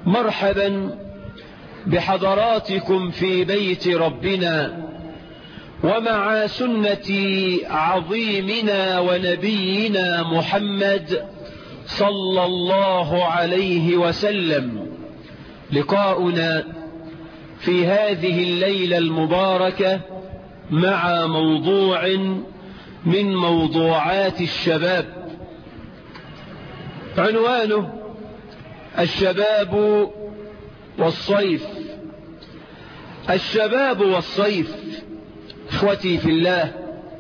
مرحبا بحضراتكم في بيت ربنا ومع سنة عظيمنا ونبينا محمد صلى الله عليه وسلم. لقاؤنا في هذه الليلة المباركة مع موضوع من موضوعات الشباب، عنوانه الشباب والصيف. الشباب والصيف اخوتي في الله،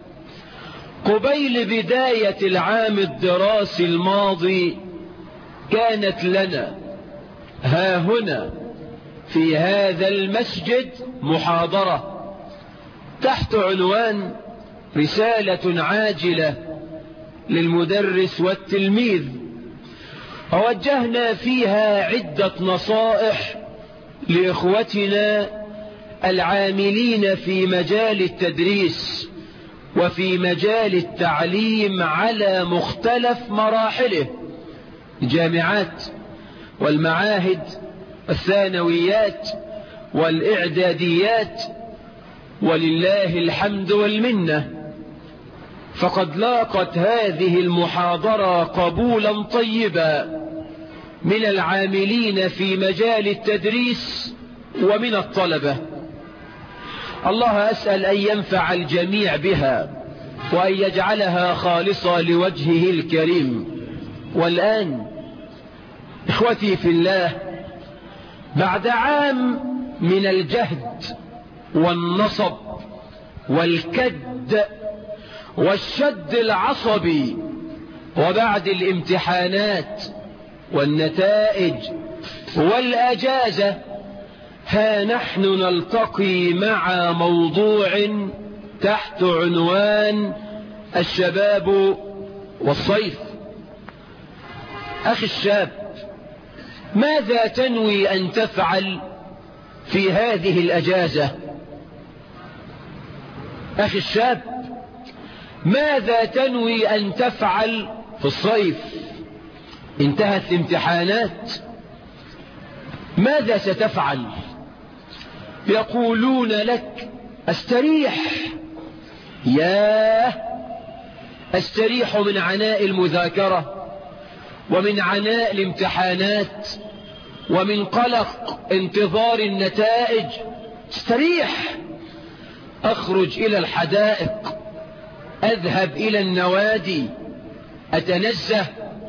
قبيل بداية العام الدراسي الماضي كانت لنا ها هنا في هذا المسجد محاضرة تحت عنوان رسالة عاجلة للمدرس والتلميذ، ووجهنا فيها عدة نصائح لإخوتنا العاملين في مجال التدريس وفي مجال التعليم على مختلف مراحله، الجامعات والمعاهد الثانويات والإعداديات، ولله الحمد والمنة. فقد لاقت هذه المحاضرة قبولا طيبا من العاملين في مجال التدريس ومن الطلبة. الله أسأل أن ينفع الجميع بها وأن يجعلها خالصة لوجهه الكريم. والآن إخوتي في الله، بعد عام من الجهد والنصب والكد والشد العصبي، وبعد الامتحانات والنتائج والأجازة، ها نحن نلتقي مع موضوع تحت عنوان الشباب والصيف. أخي الشاب، ماذا تنوي أن تفعل في هذه الأجازة؟ أخي الشاب، ماذا تنوي أن تفعل في الصيف؟ انتهت الامتحانات، ماذا ستفعل؟ يقولون لك استريح. ياه، استريح من عناء المذاكرة ومن عناء الامتحانات ومن قلق انتظار النتائج. استريح، اخرج الى الحدائق، اذهب الى النوادي، اتنزه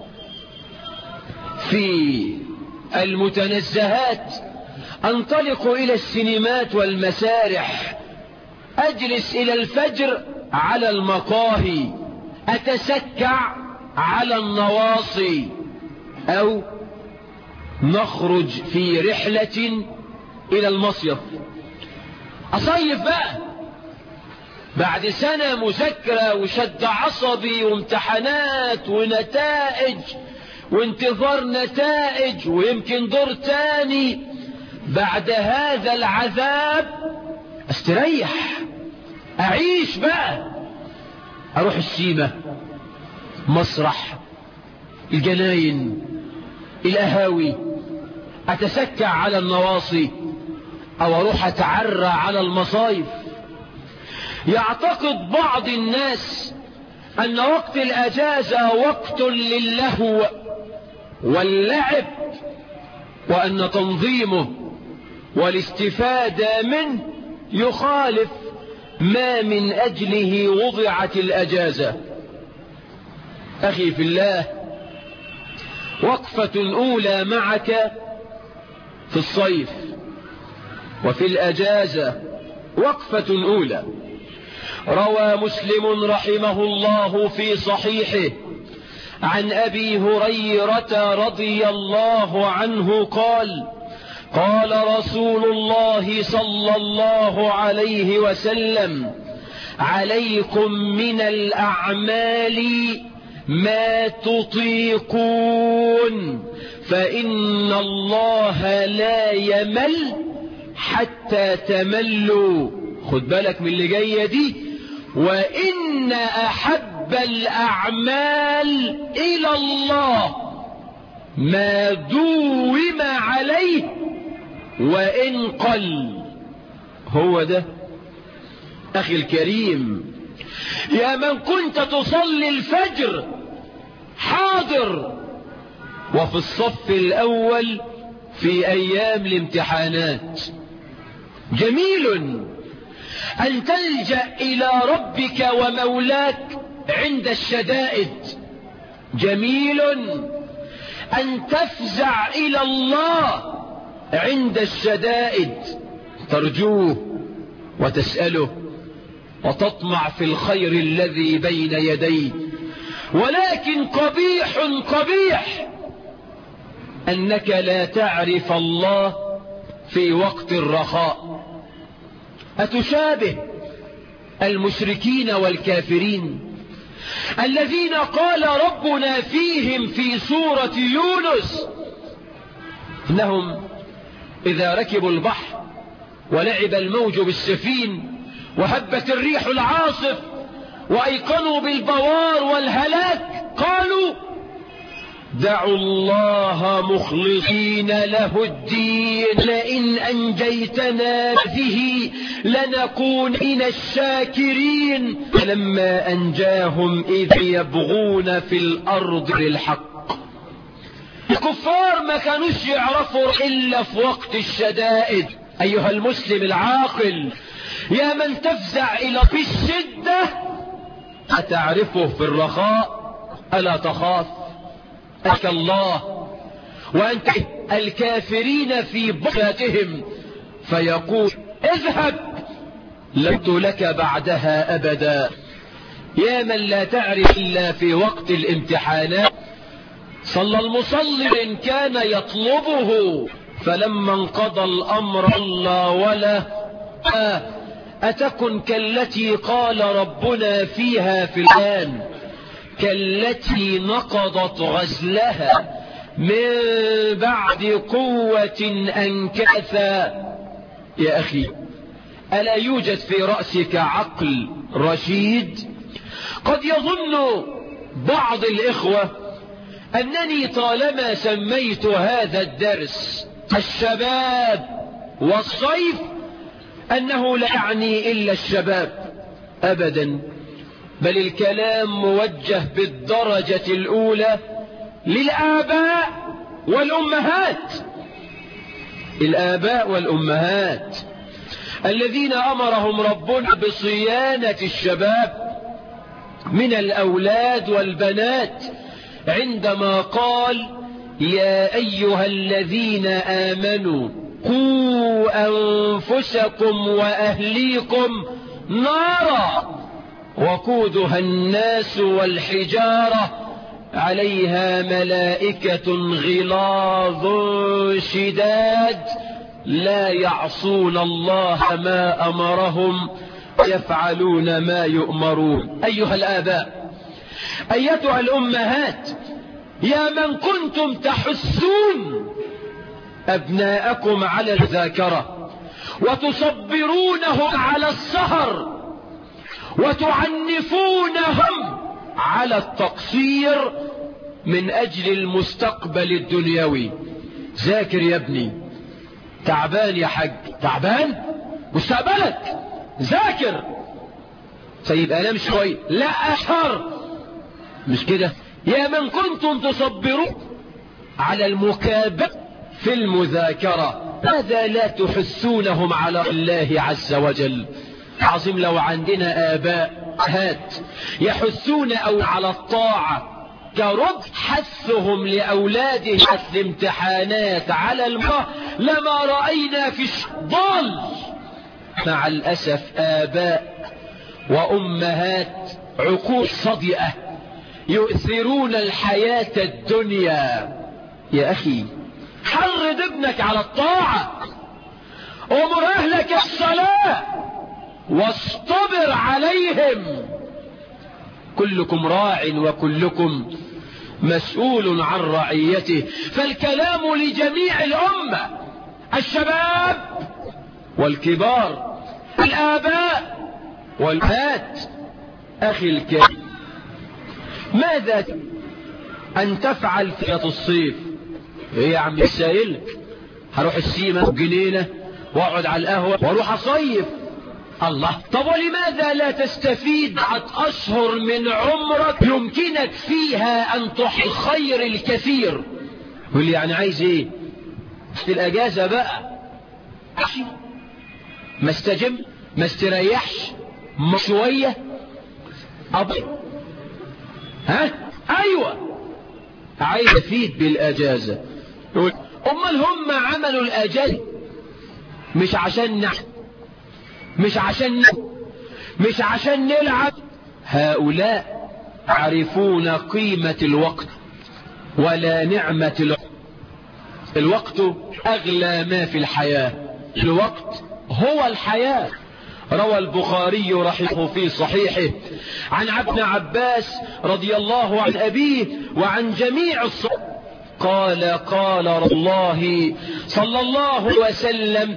في المتنزهات، انطلق الى السينمات والمسارح، اجلس الى الفجر على المقاهي، اتسكع على النواصي، او نخرج في رحلة الى المصيف. اصيف بقى بعد سنة مذاكرة وشد عصبي وامتحانات ونتائج وانتظار نتائج ويمكن دور تاني. بعد هذا العذاب استريح، اعيش بقى، اروح السيما، مسرح، الجناين، القهاوي، اتسكع على النواصي، او اروح اتعرى على المصايف. يعتقد بعض الناس ان وقت الاجازة وقت للهو واللعب، وان تنظيمه والاستفادة منه يخالف ما من اجله وضعت الاجازة. اخي في الله، وقفة اولى معك في الصيف وفي الاجازة، وقفة اولى. روى مسلم رحمه الله في صحيحه عن ابي هريرة رضي الله عنه قال: قال رسول الله صلى الله عليه وسلم: عليكم من الأعمال ما تطيقون، فإن الله لا يمل حتى تملوا. خد بالك من اللي جاية دي: وإن أحب الأعمال إلى الله ما دوم عليه وإن قل. هو ده أخي الكريم، يا من كنت تصلي الفجر حاضر وفي الصف الأول في أيام الامتحانات، جميل أن تلجأ إلى ربك ومولاك عند الشدائد، جميل أن تفزع إلى الله عند الشدائد، ترجوه وتسأله وتطمع في الخير الذي بين يديه. ولكن قبيح قبيح أنك لا تعرف الله في وقت الرخاء. أتشابه المشركين والكافرين الذين قال ربنا فيهم في سورة يونس إنهم إذا ركبوا البحر ولعب الموج بالسفين وهبت الريح العاصف وأيقنوا بالبوار والهلاك قالوا دعوا الله مخلصين له الدين لئن أنجيتنا به لنكون من الشاكرين. فلما أنجاهم إذ يبغون في الأرض بالحق. الكفار ما كانوش يعرفوا إلا في وقت الشدائد. أيها المسلم العاقل، يا من تفزع إلى بالشدة أتعرفه في الرخاء؟ ألا تخاف أك الله وأنت الكافرين في بغيتهم فيقول اذهب لست لك بعدها أبدا. يا من لا تعرف إلا في وقت الامتحانات. صلى المصلي إن كان يطلبه فلما انقضى الأمر الله ولا أتكن كالتي قال ربنا فيها في الآن كالتي نقضت غزلها من بعد قوة أنكثا. يا أخي، ألا يوجد في رأسك عقل رشيد؟ قد يظن بعض الإخوة أنني طالما سميت هذا الدرس الشباب والصيف أنه لا يعني إلا الشباب، أبدا، بل الكلام موجه بالدرجة الأولى للآباء والأمهات. الآباء والأمهات الذين أمرهم ربنا بصيانة الشباب من الأولاد والبنات عندما قال يا أيها الذين آمنوا قوا أنفسكم وأهليكم نارا وقودها الناس والحجارة عليها ملائكة غلاظ شداد لا يعصون الله ما أمرهم يفعلون ما يؤمرون. أيها الآباء، أيتها الأمهات، يا من كنتم تحثون أبناءكم على الذاكرة وتصبرونهم على السهر وتعنفونهم على التقصير من أجل المستقبل الدنيوي، ذاكر يا ابني. تعبان يا حاج، تعبان مستقبلك، ذاكر. طيب أنام شوي، لا أسهر، مش كده؟ يا من كنتم تصبرون على المكابرة في المذاكرة، ماذا لا تحسونهم على الله عز وجل؟ عظيم لو عندنا آباء يحثون أو على الطاعة كرد حثهم لأولادهم حث الامتحانات على الماء لما رأينا في ضال. مع الأسف آباء وأمهات عقول صدئة يؤثرون الحياة الدنيا. يا أخي، حرض ابنك على الطاعة، أمر أهلك الصلاة واصطبر عليهم. كلكم راع وكلكم مسؤول عن رعيته. فالكلام لجميع الأمة، الشباب والكبار، الآباء والأمهات. أخي الكريم، ماذا أن تفعل في الصيف؟ ايه يا عم السائل؟ هروح السيما والجنينة واقعد على القهوة واروح اصيف. الله، طب ولماذا لا تستفيد 10 أشهر من عمرك يمكنك فيها أن تحصل الخير الكثير؟ يقول لي يعني عايز ايه؟ الأجازة بقى ما استجم، ما استريحش شوية أبو أيوة عايز أفيد بالأجازة. أمال هم عملوا الأجازة مش عشان مش عشان نلعب. هؤلاء يعرفون قيمة الوقت ولا نعمة الوقت أغلى ما في الحياة. الوقت هو الحياة. روى البخاري رحمه في صحيحه عن ابن عباس رضي الله عن أبيه وعن جميع الصحابة قال الله صلى الله عليه وسلم: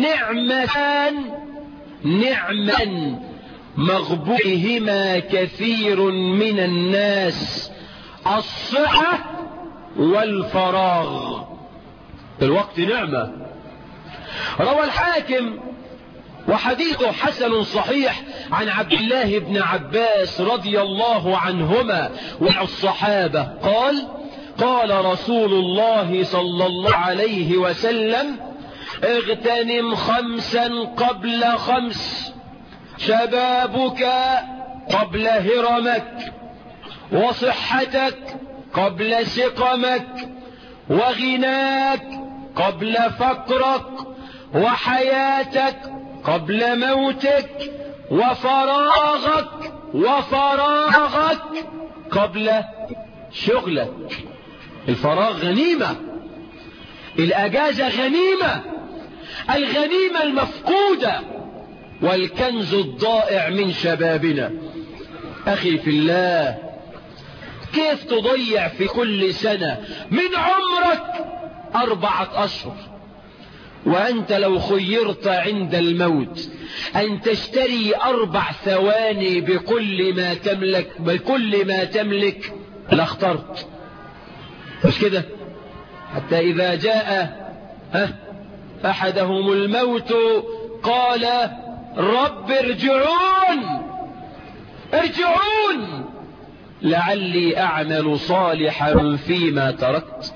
نعمان مغبونهما كثير من الناس، الصحة والفراغ. الوقت نعمة. روى الحاكم وحديثه حسن صحيح عن عبد الله بن عباس رضي الله عنهما وعن الصحابة قال رسول الله صلى الله عليه وسلم: اغتنم 5 قبل 5، شبابك قبل هرمك، وصحتك قبل سقمك، وغناك قبل فقرك، وحياتك قبل موتك، وفراغك قبل شغلك. الفراغ غنيمة، الأجازة غنيمة، الغنيمة المفقودة والكنز الضائع من شبابنا. أخي في الله، كيف تضيع في كل سنة من عمرك 4 أشهر وأنت لو خيرت عند الموت أن تشتري 4 ثواني بكل ما تملك لاخترت؟ مش كده؟ حتى إذا جاء أحدهم الموت قال: رب ارجعون لعلي أعمل صالحا فيما تركت.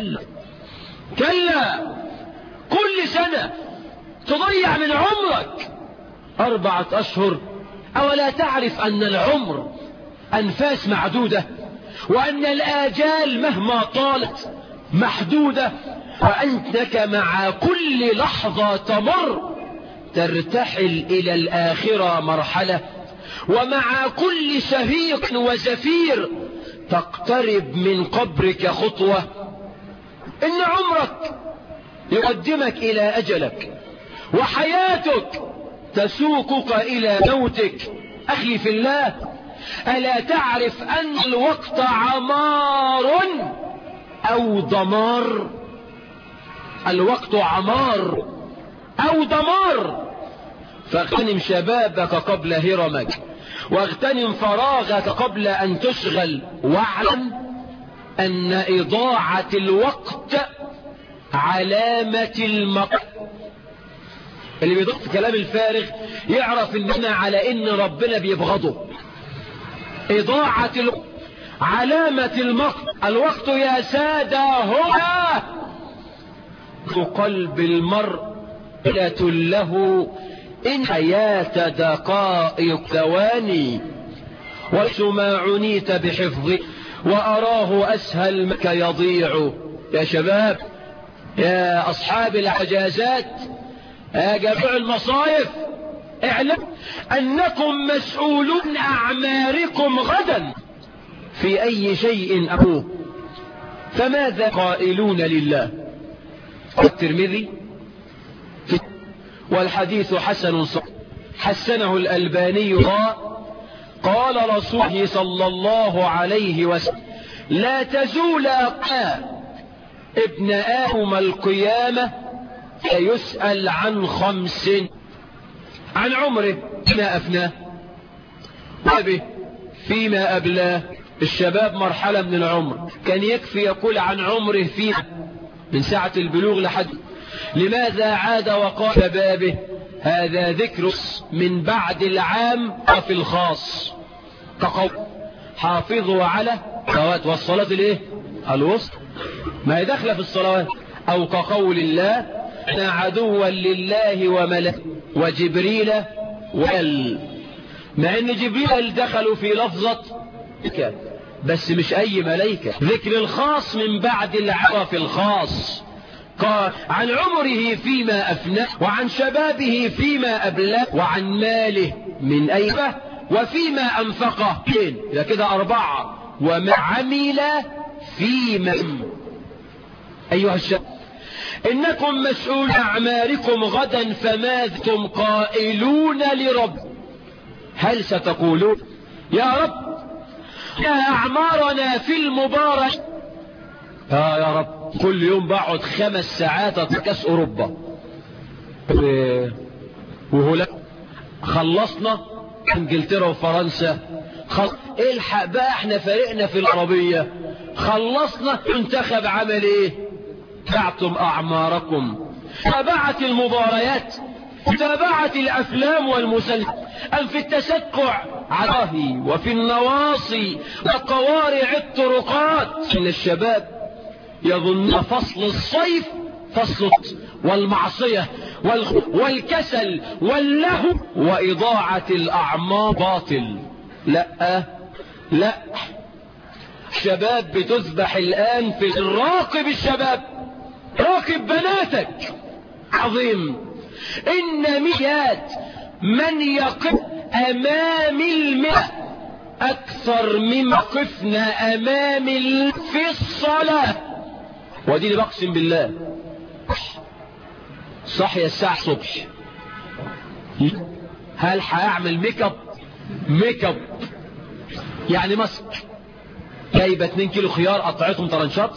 كلا، كل سنة تضيع من عمرك 4 أشهر. أولا تعرف أن العمر أنفاس معدودة، وأن الآجال مهما طالت محدودة، وأنك مع كل لحظة تمر ترتحل إلى الآخرة مرحلة، ومع كل شهيق وزفير تقترب من قبرك خطوة. إن عمرك يقدمك إلى أجلك، وحياتك تسوقك إلى موتك. أخي في الله، ألا تعرف أن الوقت عمار أو دمار؟ الوقت عمار أو دمار. فاغتنم شبابك قبل هرمك، واغتنم فراغك قبل أن تشغل، واعلم أن إضاعة الوقت علامة المقت. اللي بيضغط كلام الفارغ يعرف إننا على إن ربنا بيبغضه. إضاعة الوقت علامة المقت. الوقت يا سادة هو قلب المرء له إن حياة دقائق ثواني، وما عنيت بحفظه وأراه أسهل مك يضيع. يا شباب، يا أصحاب الحجازات، يا جميع المصايف، اعلم أنكم مسؤولون أعماركم غدا في أي شيء أبوه. فماذا قائلون لله؟ الترمذي والحديث حسن صحيح حسنه الألباني قال رسوله صلى الله عليه وسلم: لا تزول ابن آدم القيامة فيسأل عن 5: عن عمره فيما أفناه، وأبه فيما أبلاه. الشباب مرحلة من العمر، كان يكفي يقول عن عمره فيما من ساعة البلوغ لحد. لماذا عاد وقال شبابه؟ هذا ذكر من بعد العام وفي الخاص، كقول حافظوا على الصلوات والصلاة الايه الوسطى، ما هي داخله في الصلوات. او كقول الله إن عدوا لله وملائكته وجبريل مع ان جبريل دخلوا في لفظة بس مش اي ملائكة. ذكر الخاص من بعد العام في الخاص. قال عن عمره فيما أفناه، وعن شبابه فيما أبلاه، وعن ماله من أيبه وفيما أنفقه. إذا كده 4. وما عمل فيما. أيها الشباب إنكم مسؤول أعمالكم غدا، فماذا قائلون لرب؟ هل ستقولون يا رب يا أعمارنا في المبارك؟ يا رب كل يوم بقعد 5 ساعات في كاس أوروبا وهولندا، خلصنا انجلترا وفرنسا، الحق بقى احنا فريقنا في العربية، خلصنا. منتخب عمل ايه؟ تبعتم أعماركم، تابعت المباريات، تابعت الأفلام والمسلسلات، أم في التسكع عراهي وفي النواصي وقوارع الطرقات. إن الشباب يظن فصل الصيف فصل والمعصية والكسل واللهو وإضاعة الأعمار باطل. لا لا، شباب بتذبح الآن في راقب الشباب، راقب بناتك. عظيم. إن مئات من يقف أمام المئة أكثر مما قفنا أمام في الصلاة. ودي بقسم بالله صحي الساعة الصبح، هل هيعمل ميك اب يعني ماسك، جايبه 2 كيلو خيار قطعتهم طرنشات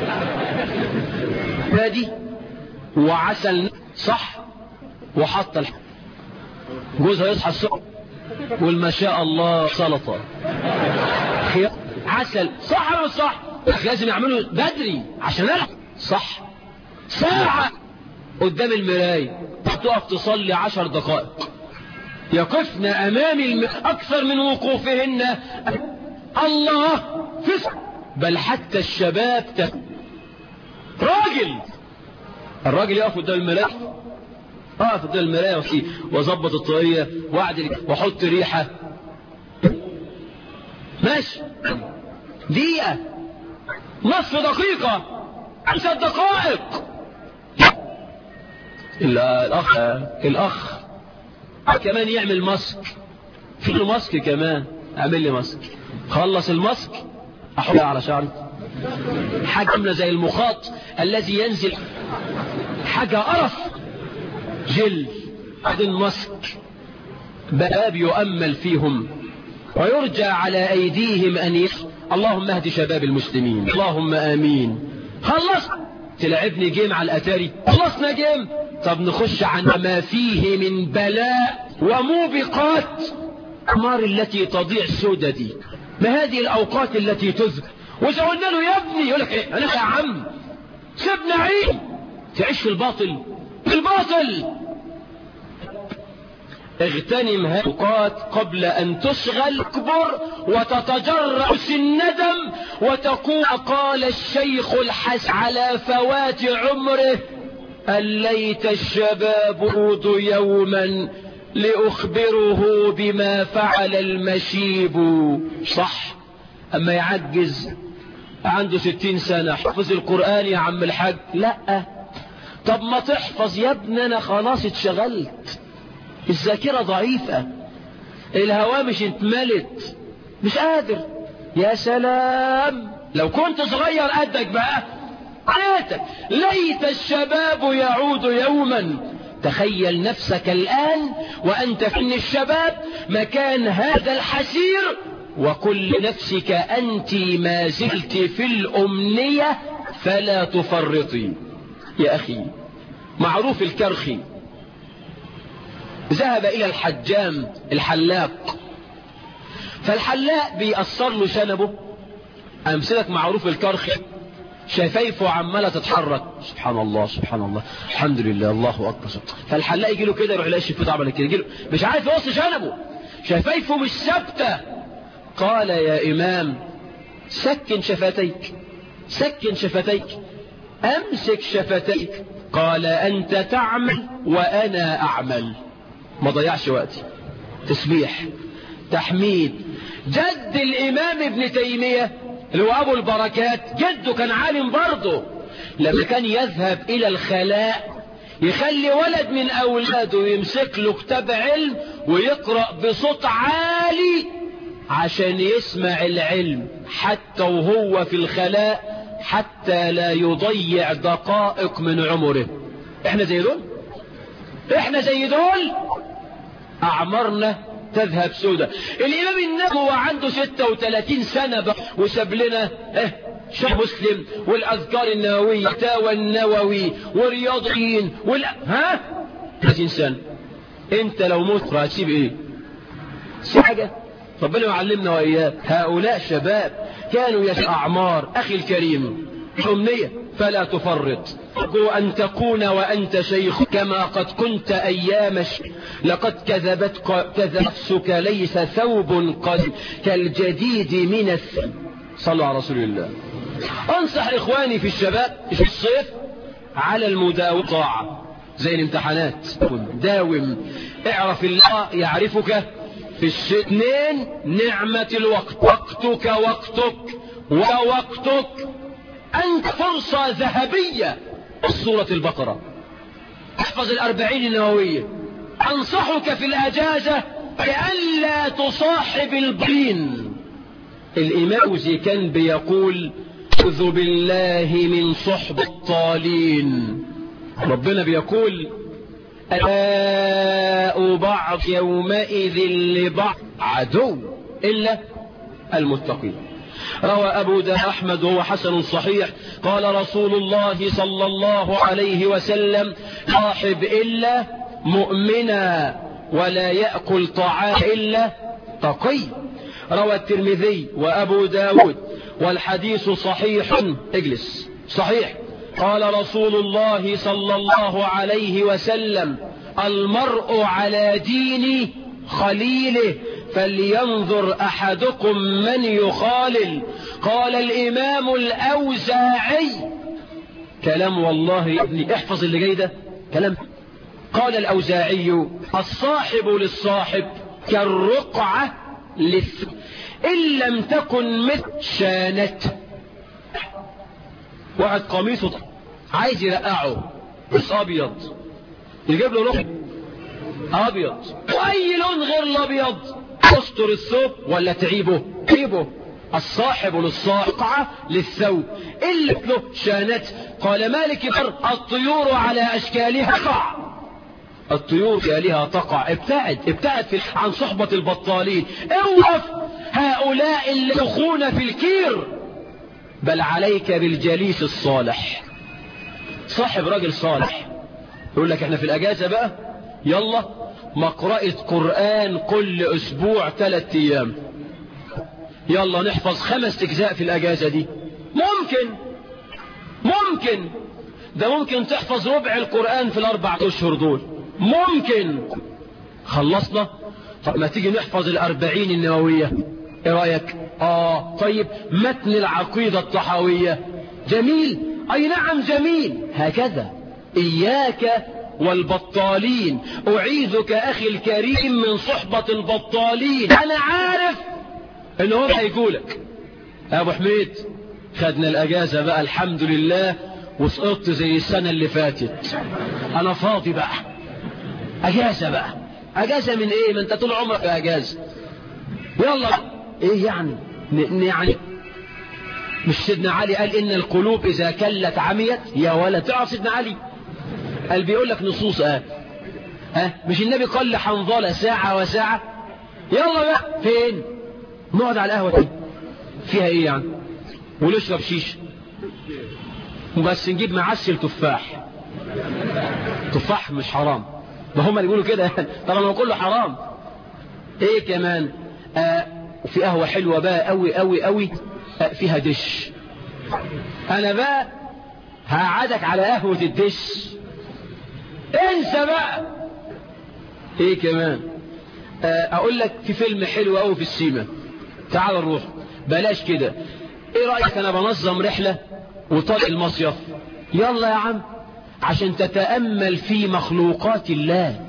نادي وعسل صح، وحط جوزها يصحى الصبح والما شاء الله سلطه خيار عسل صح ولا صح؟ لازم يعملوا بدري عشان الحق صح. ساعة قدام المراية تقف تصلي 10 دقائق، يقفن امام اكثر من وقوفهن الله فسق. بل حتى الشباب الراجل يقف قدام المراية، اقف قدام المراية واظبط الطاقية واعدل واحط ريحة ماشي، دقيقة نصف دقيقة 5 دقائق. الأخ كمان يعمل ماسك، في له ماسك كمان، اعمل لي ماسك، خلص الماسك احطها على شعري، حاجة عاملة زي المخاط الذي ينزل، حاجة قرف، جل بعدين ماسك. باب يؤمل فيهم ويرجى على أيديهم أن اللهم اهد شباب المسلمين، اللهم آمين. خلص تلعبني جيم على الأتاري، خلصنا جيم، طب نخش عن ما فيه من بلاء وموبقات الأعمار التي تضيع سودة دي. ما هذه الأوقات التي تذكر وإذا قلنا له يا ابني يقول لك ايه، أنا يا عم سيبنا عيد تعيش في الباطل. اغتنم هذه الأوقات قبل أن تشغل كبر وتتجرأ الندم وتقول قال الشيخ الحسن على فوات عمره أن ليت الشباب يعود يوما لأخبره بما فعل المشيب. صح، أما يعجز عنده 60 سنة حفظ القرآن يا عم الحاج، لا طب ما تحفظ يا ابني، أنا خلاص اتشغلت، الذاكرة ضعيفة، الهوامش اتملت، مش قادر. يا سلام لو كنت صغير قدك بقى حياتك، ليت الشباب يعود يوما. تخيل نفسك الآن وأنت في الشباب مكان هذا الحسير، وكل نفسك أنت ما زلت في الأمنية، فلا تفرطي. يا أخي معروف الكرخي ذهب إلى الحجام الحلاق، فالحلاق بيأثر له شنبه، أمثلك معروف الكرخي شفايفه عمالة تتحرك. سبحان الله سبحان الله، الحمد لله، الله أكبر. فالحلاق يجي له كده يروح يلاقي شفته عمل كده، يجي له مش عارف يوصي شنبه، شفايفه مش ثابتة. قال يا إمام سكن شفتيك، سكن شفتيك، أمسك شفتيك. قال أنت تعمل وأنا أعمل. ما ضيعش وقتي. تسبيح، تحميد. جد الإمام ابن تيمية اللي هو أبو البركات، جده كان عالم برضه. لما كان يذهب إلى الخلاء يخلي ولد من أولاده يمسك له كتاب علم ويقرأ بصوت عالي عشان يسمع العلم حتى وهو في الخلاء، حتى لا يضيع دقائق من عمره. احنا زي دول، احنا زي دول، أعمارنا تذهب سودة. الإمام النووي هو عنده 36 سنة بقى وساب لنا شيخ مسلم والأذكار النووية، فتاوى النووي ورياضيين 30 سنة. انت لو مت هتسيب ايه؟ سيب حاجة؟ ربنا يعلمنا وإياه. هؤلاء شباب كانوا أعمار. أخي الكريم، أمنية فلا تفرط. أرجو أن تكون وأنت شيخ كما قد كنت أيام لقد كذب نفسك ليس ثوب قد كالجديد من صلوا على رسول الله. أنصح إخواني في الشباب في الصيف على المداومة زي الامتحانات. داوم، اعرف الله يعرفك في الشيء. 2 نعمة الوقت. وقتك ووقتك أنت فرصة ذهبية. سورة البقرة، احفظ 40 النووية. أنصحك في الأجازة لئلا تصاحب البين. الإمام كان بيقول أعوذ بالله من صحب الطالين. ربنا بيقول ألاء بعض يومئذ لبعض عدو إلا المتقين. روى أبو داود أحمد وهو حسن صحيح قال رسول الله صلى الله عليه وسلم صاحب إلا مؤمنا ولا يأكل طعام إلا تقي. روى الترمذي وأبو داود والحديث صحيح. اجلس. صحيح. قال رسول الله صلى الله عليه وسلم المرء على دين خليله فلينظر أحدكم من يخالل. قال الإمام الأوزاعي، كلام والله يا ابني احفظ اللي جاي ده كلام. قال الأوزاعي الصاحب للصاحب كالرقعة إن لم تكن مثل شانته. واحد قميصه عايز يرقعه بس أبيض، يجيب له رقع أبيض وأي لون غير الأبيض، تستر الثوب ولا تعيبه؟ الصاحب للصاحب للثوب إلا له شانت. قال مالك الطيور على أشكالها تقع، الطيور عليها تقع. ابتعد عن صحبة البطالين. اوقف هؤلاء اللي يخون في الكير، بل عليك بالجليس الصالح. صاحب راجل صالح يقول لك احنا في الأجازة بقى يلا مقرأة قرآن كل أسبوع 3 أيام، يلا نحفظ 5 أجزاء في الأجازة دي. ممكن ده ممكن تحفظ ربع القرآن في ال4 أشهر دول. ممكن. خلصنا. طب ما تيجي نحفظ 40 النووية، ايه رأيك؟ طيب متن العقيدة الطحاوية جميل، اي نعم جميل. هكذا اياك والبطالين. اعيذك اخي الكريم من صحبة البطالين. انا عارف انهم هيقولك يا ابو حميد خدنا الاجازة بقى الحمد لله وسقطت زي السنة اللي فاتت، انا فاضي بقى. اجازة بقى، اجازة من ايه؟ ما انت طول عمرك في اجازة. يلا ايه يعني مش سيدنا علي قال ان القلوب اذا كلت عميت؟ يا ولد تعرف سيدنا علي قال بيقول لك نصوص مش النبي قال لحنظلة ساعة وساعة؟ يلا بقى فين؟ نقعد على القهوة دي فيها ايه يعني؟ ونشرب شيش وبس، نجيب معسل تفاح مش حرام، ما هم اللي يقولوا كده طبعا هو كله حرام. ايه كمان؟ وفي قهوة حلوة بقى قوي قوي قوي فيها دش انا بقى هقعدك على قهوة الدش، انسى بقى. ايه كمان؟ اقول لك في فيلم حلو قوي في السيما، تعال نروح. بلاش كده، ايه رأيك انا بنظم رحلة وطالع المصيف، يلا يا عم، عشان تتأمل في مخلوقات الله،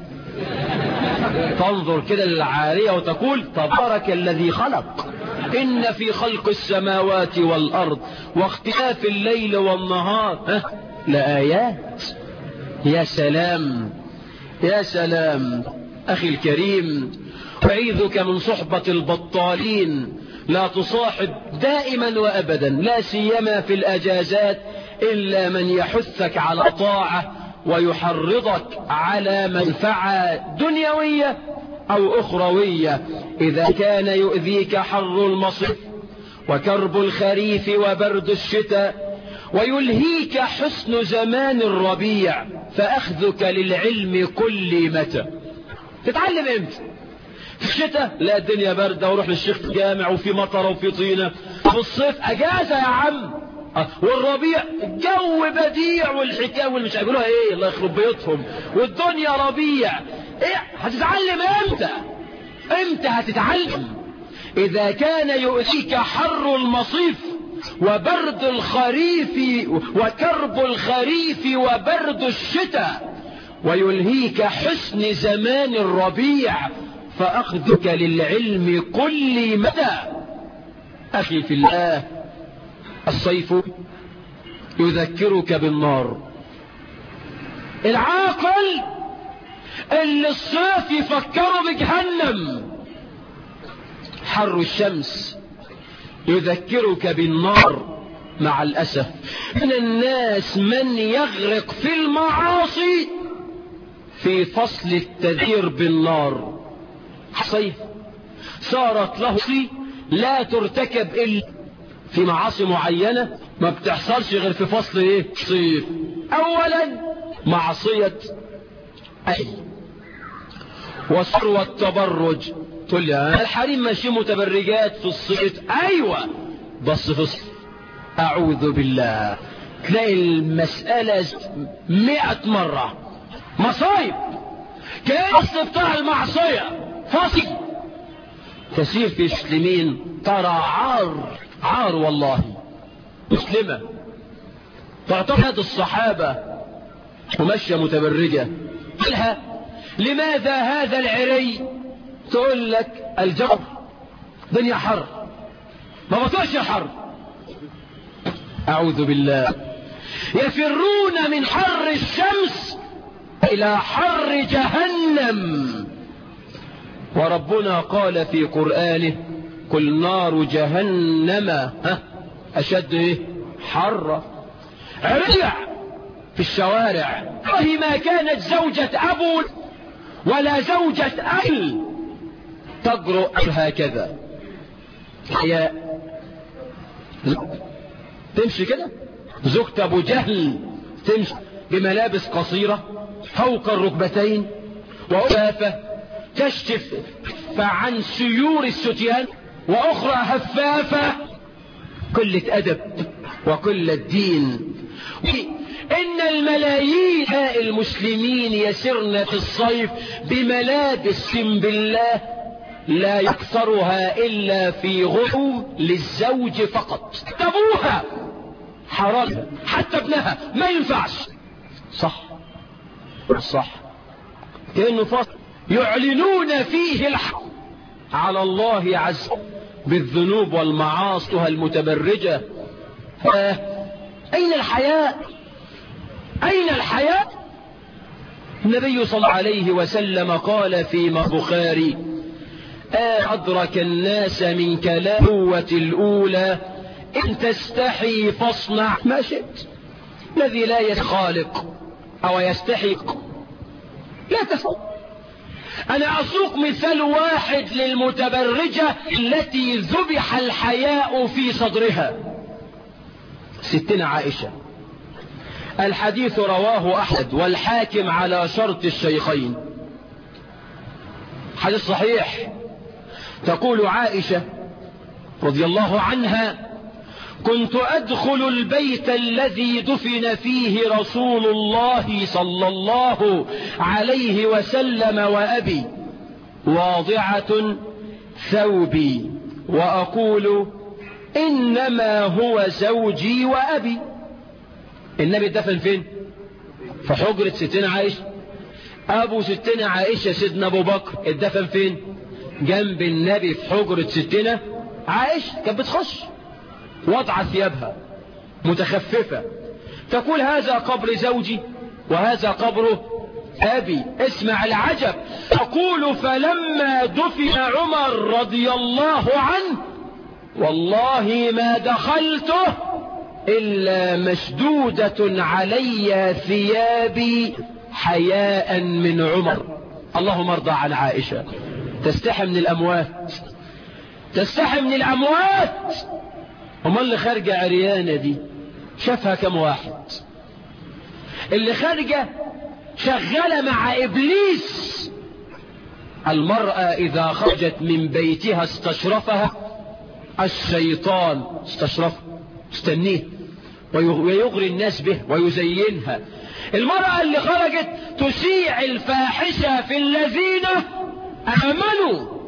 تنظر كده للعارية وتقول تبارك الذي خلق، إن في خلق السماوات والأرض واختلاف الليل والنهار لآيات. يا سلام يا سلام. أخي الكريم، أعيذك من صحبة البطالين، لا تصاحب دائما وأبدا، لا سيما في الأجازات، إلا من يحثك على طاعة ويحرضك على منفعة دنيوية أو أخروية. إذا كان يؤذيك حر المصيف وكرب الخريف وبرد الشتاء ويلهيك حسن زمان الربيع، فأخذك للعلم كل متى. تتعلم امتى؟ في الشتاء لا الدنيا باردة وروح للشيخ جامع وفي مطر وفي طينة. في الصيف أجازة يا عم. والربيع الجو بديع والحكاية والمش هيقولوها ايه، الله يخرب بيوتهم، والدنيا ربيع. ايه هتتعلم امتى؟ امتى هتتعلم؟ اذا كان يؤذيك حر المصيف وبرد الخريف وكرب الخريف وبرد الشتاء ويلهيك حسن زمان الربيع، فأخذك للعلم كل مدى. أخي في الله، الصيف يذكرك بالنار. العاقل اللي الصيف يفكره بجهنم. حر الشمس يذكرك بالنار. مع الأسف من الناس من يغرق في المعاصي في فصل التذكير بالنار. صيف صارت له لا ترتكب إلا في معاصي معينة، ما بتحصلش غير في فصل ايه؟ صيف. اولا معصية وثروة التبرج. تقول لي الحريم ماشي متبرجات في الصيف، ايوه بس في الصيف اعوذ بالله تلاقي المسألة 100 مرة مصايب. كان الصيف بتاع المعصية فصل. كثير في المسلمين ترى عار والله. مسلمة تعتقد الصحابة ومشى متبرجة، قالها لماذا هذا العري؟ تقول لك الجو دنيا حر، ما بطلش حر. أعوذ بالله. يفرون من حر الشمس إلى حر جهنم. وربنا قال في قرآنه قل نار جهنم أشد إيه؟ حر. رجع في الشوارع، وهي ما كانت زوجة أبو ولا زوجة أهل تجرؤ هكذا. هي تمشي كده، زوجة أبو جهل تمشي بملابس قصيرة فوق الركبتين وأخافة تشتف عن سيور الستيان، وأخرى هفافة. قلة أدب وقلة دين. إن الملايين المسلمين يسرن في الصيف بملابس بالله لا يكثرها إلا في غرور للزوج فقط. أبوها حرام، حتى ابنها ما ينفعش. صح صح. كأنه فصل يعلنون فيه الحق على الله عز وجل بالذنوب والمعاصي المتبرجة. أين الحياء؟ أين الحياء؟ النبي صلى الله عليه وسلم قال فيما البخاري أدرك الناس من كلاوة الأولى إن تستحي فاصنع ما شئت. الذي لا يخالق أو يستحق لا تفعل. أنا أسوق مثال واحد للمتبرجة التي ذبح الحياء في صدرها، ستنا عائشة. الحديث رواه أحمد والحاكم على شرط الشيخين، حديث صحيح. تقول عائشة رضي الله عنها كنت أدخل البيت الذي دفن فيه رسول الله صلى الله عليه وسلم وأبي واضعة ثوبي وأقول إنما هو زوجي وأبي. النبي دفن فين؟ في حجرة ستنا عائشة. أبو ستنا عائشة سيدنا أبو بكر اتدفن فين؟ جنب النبي في حجرة ستنا عائشة. كانت بتخش وضع ثيابها متخففة تقول هذا قبر زوجي وهذا قبره أبي. اسمع العجب، تقول فلما دفن عمر رضي الله عنه والله ما دخلته إلا مشدودة علي ثيابي حياء من عمر. اللهم ارضى عن عائشة. تستحي من الأموات، تستحي من الأموات. وما اللي خارجة عريانة دي شافها كم واحد؟ اللي خارجة شغالة مع إبليس. المرأة إذا خرجت من بيتها استشرفها الشيطان، استشرفها استنيه ويغري الناس به ويزينها. المرأة اللي خرجت تشيع الفاحشة في الذين آمنوا.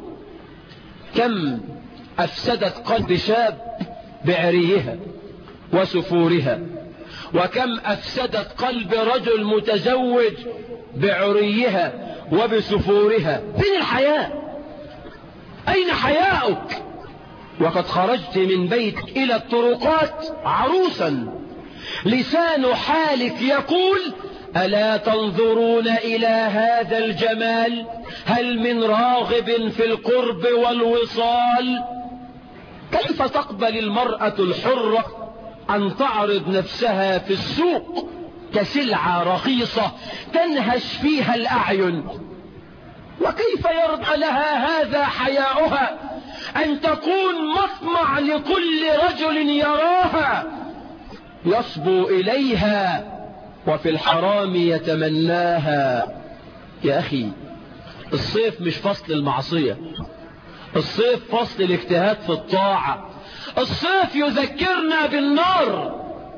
كم أفسدت قلب شاب بعريها وسفورها، وكم أفسدت قلب رجل متزوج بعريها وبسفورها. فين الحياء؟ أين حياؤك؟ وقد خرجت من بيتك إلى الطرقات عروسا لسان حالك يقول ألا تنظرون إلى هذا الجمال؟ هل من راغب في القرب والوصال؟ كيف تقبل المرأة الحرة أن تعرض نفسها في السوق كسلعة رخيصة تنهش فيها الأعين؟ وكيف يرضى لها هذا حياؤها أن تكون مطمع لكل رجل يراها يصبو إليها وفي الحرام يتمناها؟ يا أخي الصيف مش فصل المعصية، الصيف فصل الاجتهاد في الطاعة. الصيف يذكرنا بالنار.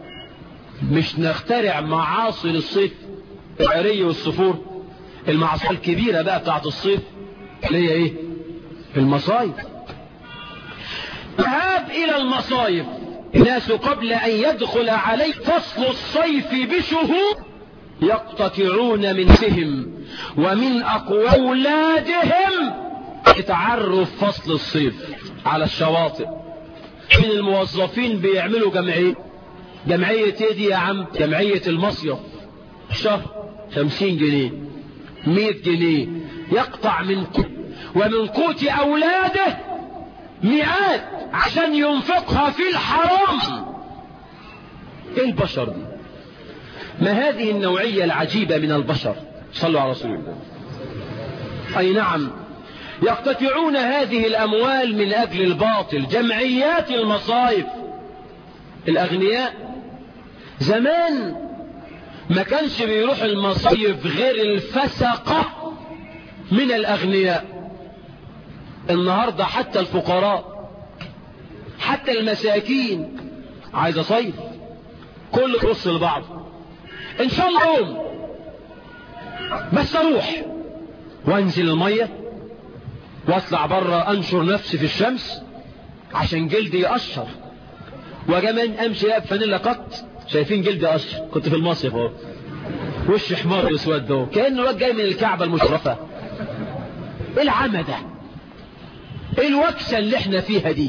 مش نخترع معاصي للصيف، العري والصفور. المعصية الكبيرة بقى بتاعت الصيف اللي هي ايه؟ المصايف. ذهاب إلى المصايف. الناس قبل أن يدخل عليه فصل الصيف بشهور يقتطعون من فهم ومن أولادهم يتعرف فصل الصيف على الشواطئ. من الموظفين بيعملوا جمعية ايه دي يا عم؟ جمعية المصيف. شهر 50 جنيه 100 جنيه يقطع ومن قوت أولاده مئات عشان ينفقها في الحرام. ايه البشر دي؟ ما هذه النوعية العجيبة من البشر؟ صلوا على رسول الله. أي نعم، يقتطعون هذه الأموال من أجل الباطل. جمعيات المصايف. الأغنياء زمان ما كانش بيروح المصايف غير الفسقة من الأغنياء. النهاردة حتى الفقراء حتى المساكين عايز صيف، كل قص لبعض. ان شاء الله يوم بس اروح وانزل المية واطلع بره انشر نفسي في الشمس عشان جلدي يقشر، وكمان امشي بفانيلا قط. شايفين جلدي قشر؟ كنت في المصيف اهو، وش حمار واسود ده كانه الواد جاي من الكعبة المشرفة. ايه العمى ده؟ ايه الوكسة اللي احنا فيها دي؟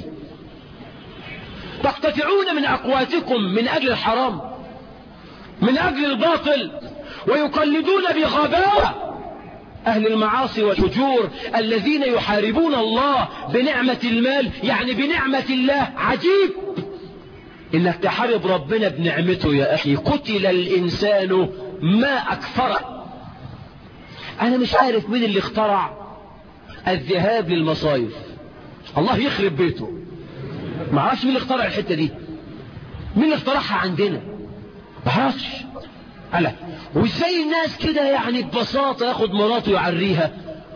تقتطعون من اقواتكم من اجل الحرام، من اجل الباطل، ويقلدون بغباء اهل المعاصي والفجور الذين يحاربون الله بنعمة المال، يعني بنعمة الله. عجيب انك تحارب ربنا بنعمته يا اخي. قتل الانسان ما اكفره. انا مش عارف مين اللي اخترع الذهاب للمصايف. الله يخرب بيته. ما عرفش مين اللي اخترع الحتة دي، مين اللي اخترعها عندنا، ما عرفش. وازاي الناس كده يعني ببساطة ياخد مراته يعريها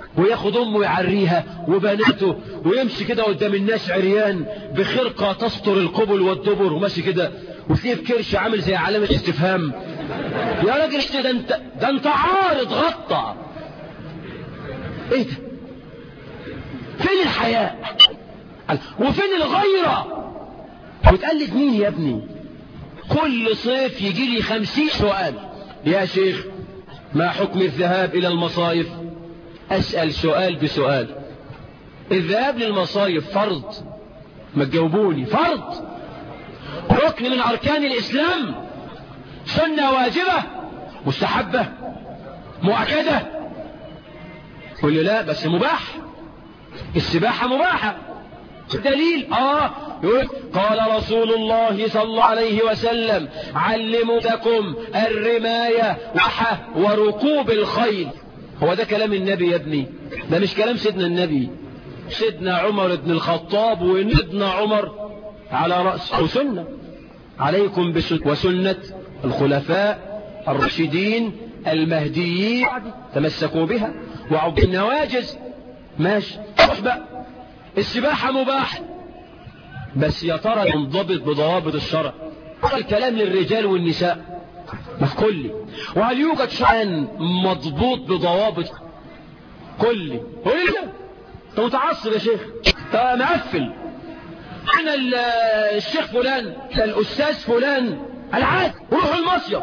وياخد امه يعريها وبناته ويمشي كده قدام الناس عريان بخرقة تستر القبل والدبر وماشي كده وتلاقيه بكرش عامل زي علامة استفهام. يا راجل ده انت عارض غطى. ايه ده؟ فين الحياء وفين الغيرة؟ بتقلد مين يا ابني؟ كل صيف يجي لي 50 سؤال. يا شيخ ما حكم الذهاب الى المصايف؟ اسأل سؤال بسؤال. الذهاب للمصايف فرض؟ ما تجاوبوني. فرض، ركن من اركان الاسلام، سنة واجبة، مستحبة، مؤكدة؟ قل لي لا بس مباح. السباحة مباحة. دليل يقول قال رسول الله صلى الله عليه وسلم علمتكم الرماية وركوب الخيل. هو ده كلام النبي يا ابني؟ ده مش كلام سيدنا النبي. سيدنا عمر بن الخطاب وابن عمر على رأسه سنة. عليكم وسنة الخلفاء الراشدين المهديين تمسكوا بها وعضوا النواجز. ماشي روح بقى. السباحة مباح بس يا ترى منضبط بضوابط الشرع؟ الكلام للرجال والنساء كلي. وهل يوجد شأن مضبوط بضوابط كلي؟ قول لي انت متعصب يا شيخ، انت مقفل. انا الشيخ فلان الاستاذ فلان العاد روح المصيف.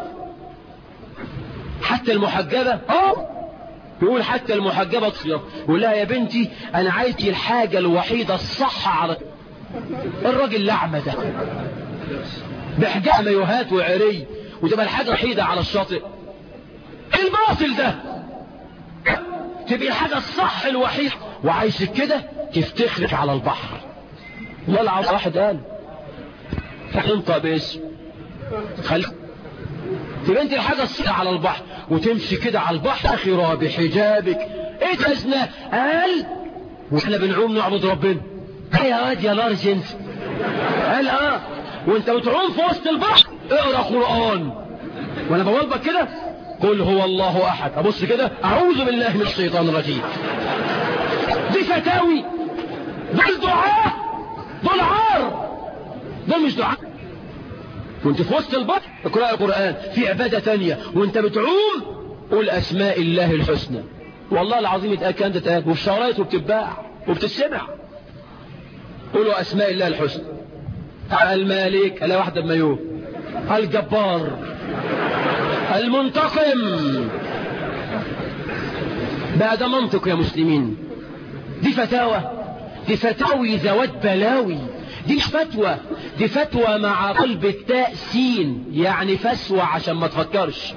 حتى المحجبة يقول حتى المحجبة تصيف. يقول لها يا بنتي انا عايزتي الحاجة الوحيدة الصح على الراجل لعمة ده بحجاب مايوهات وعري وتبقى الحاجة الوحيدة على الشاطئ. الباطل ده تبقى الحاجة الصح الوحيدة وعايزك كده تفتخرك على البحر. والله العظيم واحد قال انطق باسم تبقى انت الحاجة الصح على البحر وتمشي كده على البحر اخيرا بحجابك. ايه تزنى؟ قال واحنا بنعوم نعبد ربنا. يا واد يا لارج انت. قال وانت بتعوم في وسط البحر اقرا قرآن وانا بوضبك كده قل هو الله احد. ابص كده اعوذ بالله من الشيطان الرجيم. دي فتاوي؟ دول دعاء؟ دول عار؟ دول مش دعاء. وانت في وسط البحر اقرأ القرآن. في عبادة تانية وانت بتعوم قول اسماء الله الحسنى. والله العظيم اتأكد انت تقال وفي شرايط وبتتباع وبتسمع. قولوا اسماء الله الحسنى. المالك الا واحدة بمايوه، الجبار، المنتقم. بقى ده منطق يا مسلمين؟ دي فتاوى؟ دي فتاوي ذوات بلاوي. دي مش فتوى، دي فتوى مع قلب التاء سين يعني فسوى عشان ما تفكرش.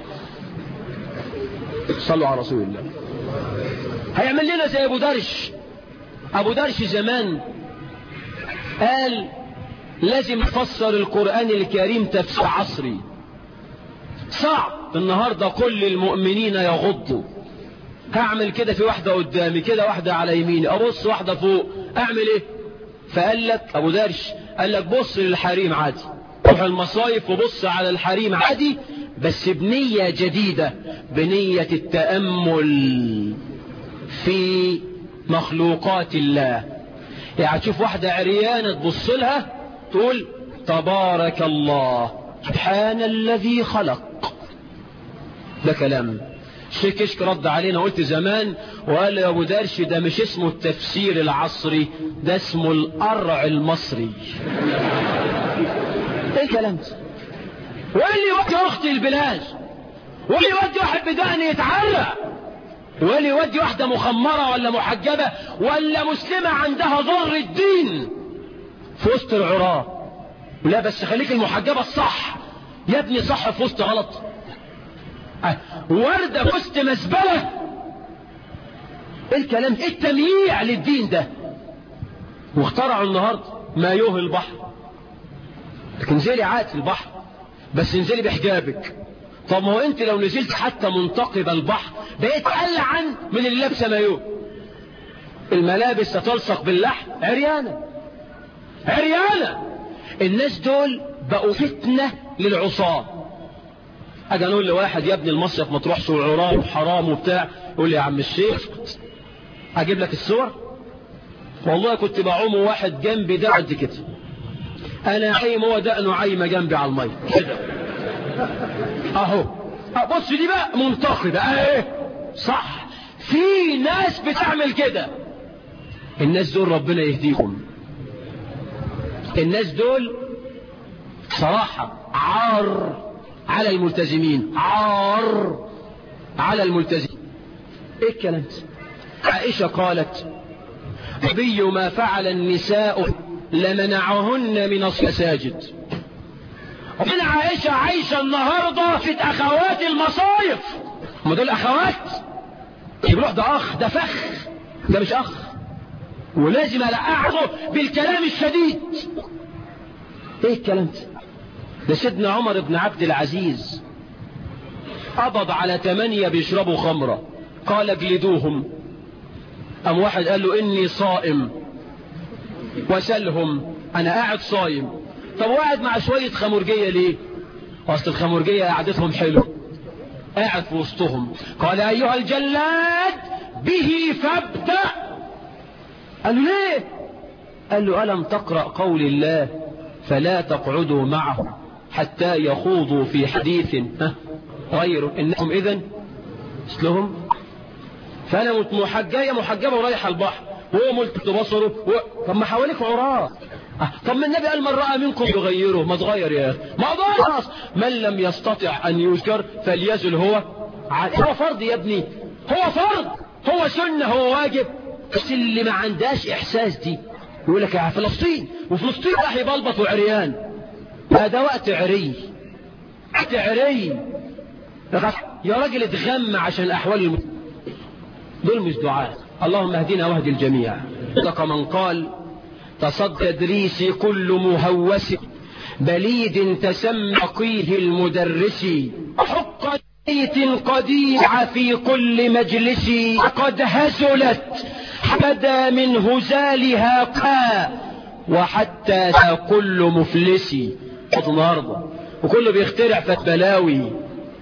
صلوا على رسول الله. هيعمل لنا زي ابو درش. ابو درش زمان قال لازم نفسر القرآن الكريم تفسير عصري. صعب النهاردة كل المؤمنين يغضوا. هعمل كده في واحدة قدامي كده واحدة على يميني ابص واحدة فوق اعمل ايه؟ فقال لك ابو درش قال لك بص للحريم عادي، روح المصايف وبص على الحريم عادي بس بنية جديدة، بنية التأمل في مخلوقات الله. يعني تشوف واحدة عريانة تبص لها تقول تبارك الله سبحان الذي خلق. ده كلام الشيخ كشك رد علينا. قلت زمان وقال يا ابو درش ده مش اسمه التفسير العصري، ده اسمه القرع المصري. ايه الكلام ده؟ واللي يودي اختي البلاج، واللي يودي واحد بدقن يتعرق، واللي يودي واحدة مخمرة ولا محجبة ولا مسلمة عندها ضر الدين في وسط العراة. لا بس خليك المحجبة الصح يا ابني، صح في وسط غلط. وردة في وسط مزبلة. ايه الكلام؟ ايه التمييع للدين ده؟ واخترعوا النهاردة مايوه البحر. لكن انزلي عادي في البحر بس انزلي بحجابك. طب ما هو انت لو نزلت حتى منتقب البحر بقيت ألعن من اللي لابسه مايوه. الملابس ستلصق باللحم عريانة عريانة. الناس دول بقوا فتنة للعصاة. اجي نقول لواحد يا ابن المصيف ما تروحش وعراه وحرام وبتاع، يقول لي يا عم الشيخ اجيب لك الصور. والله كنت بعوم واحد جنبي ده قد كده، انا عايم هو دقنه عايمه جنبي على الميه كده اهو. بص دي بقى منتقده اهي، صح، في ناس بتعمل كده. الناس دول ربنا يهديهم. الناس دول صراحة عار على الملتزمين، عار على الملتزمين. ايه الكلام ده؟ عائشة قالت نبي ما فعل النساء لمنعهن من المساجد. ومن عائشة عايشة النهاردة في اخوات المصايف. هم دول اخوات؟ يبقى ده اخ، ده فخ، ده مش اخ. ولازم ألقعه بالكلام الشديد. ايه الكلام ده؟ سيدنا عمر بن عبد العزيز قبض على 8 بيشربوا خمرة، قال اجلدوهم. قام واحد قال له اني صائم، وسلهم انا قاعد صايم. طب وقعد مع شوية خمرجية ليه؟ اصل الخمرجية قعدتهم حلو، قاعد في وسطهم. قال ايها الجلاد به فابدأ. قال له ليه؟ قال له ألم تقرأ قول الله فلا تقعدوا معهم حتى يخوضوا في حديث غيره إنكم إذن مثلهم. فأنا محجبة ورايح البحر وهو ملتفت بصره طب ما حواليك عراة. طب ما النبي قال من رأى منكم يغيره، ما تغير يا أخي، ما خلاص. من لم يستطع أن يشكر فليزل هو فرض يا ابني، هو فرض، هو سنة، هو واجب. بس اللي ما عندهاش احساس دي يقول لك يا فلسطين، وفلسطين راح يبلبط وعريان. هذا وقت عري، وقت عري يا راجل. اتغم عشان الاحوال دول مش دعاء. اللهم اهدنا واهد الجميع. صدق من قال تصدى ادريسي كل مهوس بليد تسمى قيه المدرس. حق بيت قديع في كل مجلس قد هزلت بدا من هزالها قا وحتى كل مفلس. النهارده وكله بيخترع فتبلاوي.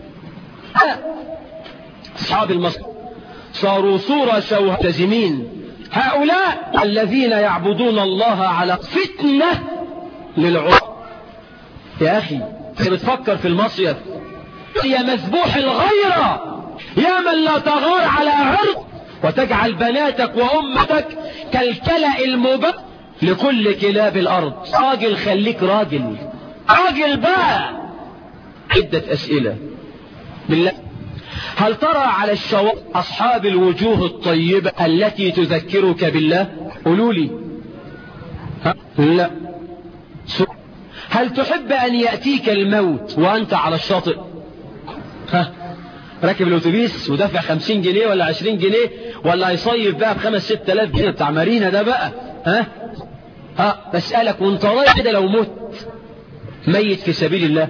اصحاب المصر صاروا صورة ملتزمين. هؤلاء الذين يعبدون الله على فتنة للعرب. يا اخي بتفكر في المصيف يا مذبوح الغيرة، يا من لا تغار على عرض وتجعل بناتك وأمتك كالكلأ المبق لكل كلاب الأرض. راجل خليك راجل، راجل بقى. عدة أسئلة بالله. هل ترى على الشواطئ أصحاب الوجوه الطيبة التي تذكرك بالله؟ قولوا لي. لا. هل تحب أن يأتيك الموت وأنت على الشاطئ؟ راكب الأتوبيس ودافع 50 جنيه ولا 20 جنيه ولا هيصيف بقى ب5-6 آلاف جنيه بتاع مارينا ده بقى. بسألك وانت رايح كده لو مت ميت في سبيل الله،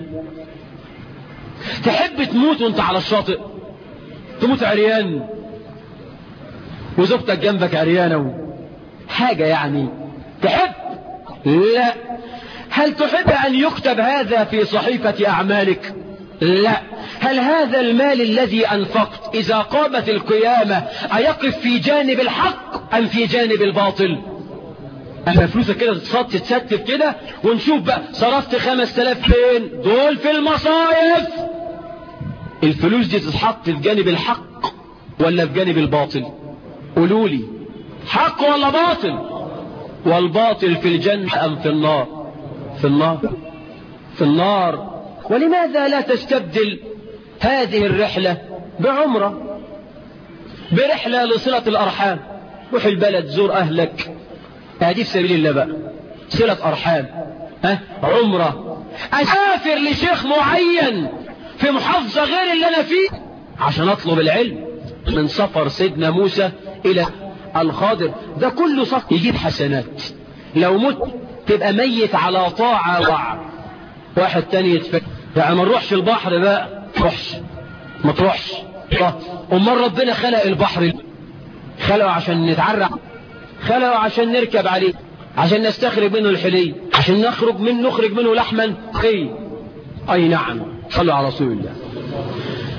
تحب تموت وانت على الشاطئ؟ تموت عريان وزوجتك جنبك عريانة حاجة يعني تحب؟ لا. هل تحب أن يكتب هذا في صحيفة أعمالك؟ لا. هل هذا المال الذي أنفقت إذا قامت القيامة أيقف في جانب الحق أم في جانب الباطل؟ أما فلوسك كده تتستف كده ونشوف بقى صرفت 5000 فين؟ دول في المصايف. الفلوس دي تتحط في جانب الحق ولا في جانب الباطل؟ قولوا لي، حق ولا باطل؟ والباطل في الجنة أم في النار؟ في النار، في النار. ولماذا لا تستبدل هذه الرحلة بعمرة، برحلة لصلة الأرحام؟ روح البلد زور أهلك، هذه في سبيل الله بقى، صلة أرحام. عمرة. أسافر لشيخ معين في محافظة غير اللي أنا فيه عشان أطلب العلم. من سفر سيدنا موسى إلى الخاضر ده كله سفر يجيب حسنات. لو مت تبقى ميت على طاعة وعر. واحد تاني يتفكر يعني ما نروحش البحر بقى، ما تروحش. امال ربنا خلق البحر، خلقه عشان نتعرق، خلقه عشان نركب عليه، عشان نستخرج منه الحلي، عشان نخرج منه لحما. اي نعم، صلوا على رسول الله.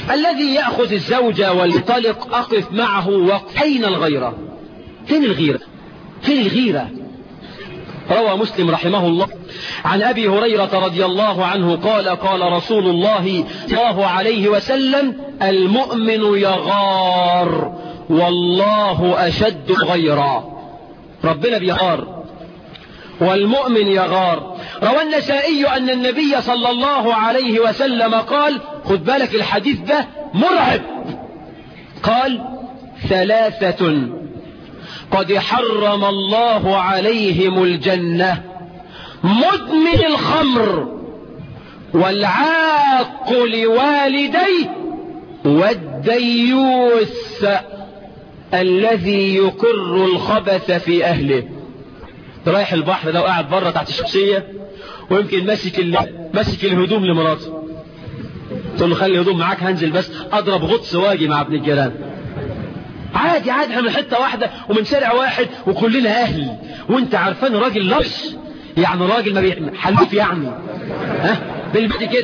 الذي يأخذ الزوجة والطلق أقف معه وقف. أين الغيرة؟ فين الغيرة؟ فين الغيرة؟ روى مسلم رحمه الله عن أبي هريرة رضي الله عنه قال قال رسول الله صلى الله عليه وسلم المؤمن يغار والله أشد غيرا. ربنا بيغار والمؤمن يغار. روى النسائي أن النبي صلى الله عليه وسلم قال، خد بالك الحديث ده مرعب، قال ثلاثة قد حرم الله عليهم الجنة: مدمن الخمر والعاق لوالديه والديوث الذي يقر الخبث في أهله. رايح البحر ده وقاعد بره تحت الشمسية ويمكن ماسك الهدوم لمراته، تقول له خلي الهدوم معاك هنزل بس اضرب غطس واجي مع ابن الجيران. عادي احنا من حته واحده ومن شارع واحد وكلنا اهل، وانت عارفان راجل لبس يعني راجل ما حلوف يعني بالبيت كده،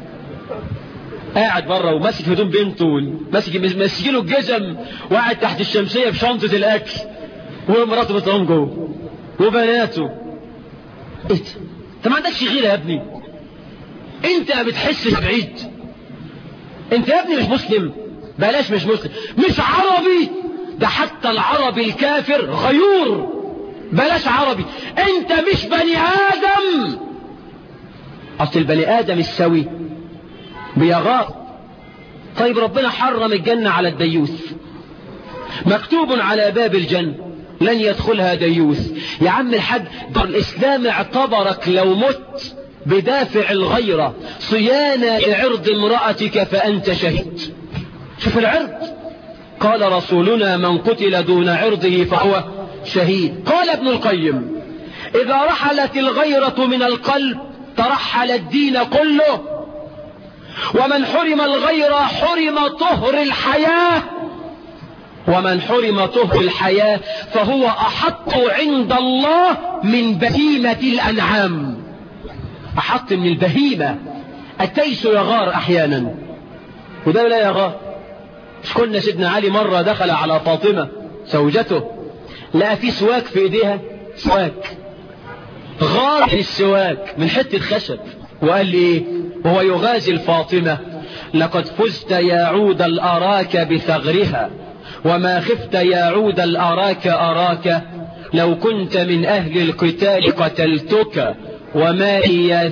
قاعد بره وماسك هدوم بنته ماسك له الجزم وقاعد تحت الشمسيه بشنطه الاكل ومراته بتقوم جوه وبناته. انت ما عندكش غيره يا ابني؟ انت ما بتحسش بعيد؟ انت يا ابني مش مسلم؟ بلاش مش مسلم، مش عربي، ده حتى العربي الكافر غيور. بلاش عربي، انت مش بني ادم. اصل البني ادم السوي بيغار. طيب ربنا حرم الجنة على الديوث، مكتوب على باب الجنة لن يدخلها ديوث. يا عم الحاج، ده الإسلام اعتبرك لو مت بدافع الغيرة صيانة لعرض امرأتك فأنت شهيد. شوف العرض، قال رسولنا من قتل دون عرضه فهو شهيد. قال ابن القيم إذا رحلت الغيرة من القلب ترحل الدين كله، ومن حرم الغيرة حرم طهر الحياة، ومن حرم طهر الحياة فهو أحط عند الله من بهيمة الأنعام. أحط من البهيمة. التيس يغار أحيانا وده لا يغار. مش كنا سيدنا علي مرة دخل على فاطمة زوجته لقى في سواك في ايديها، سواك غار السواك من حتة خشب، وقال لي ايه وهو يغازل فاطمة: لقد فزت يا عود الأراك بثغرها، وما خفت يا عود الأراك أراك، لو كنت من أهل القتال قتلتك، وما هي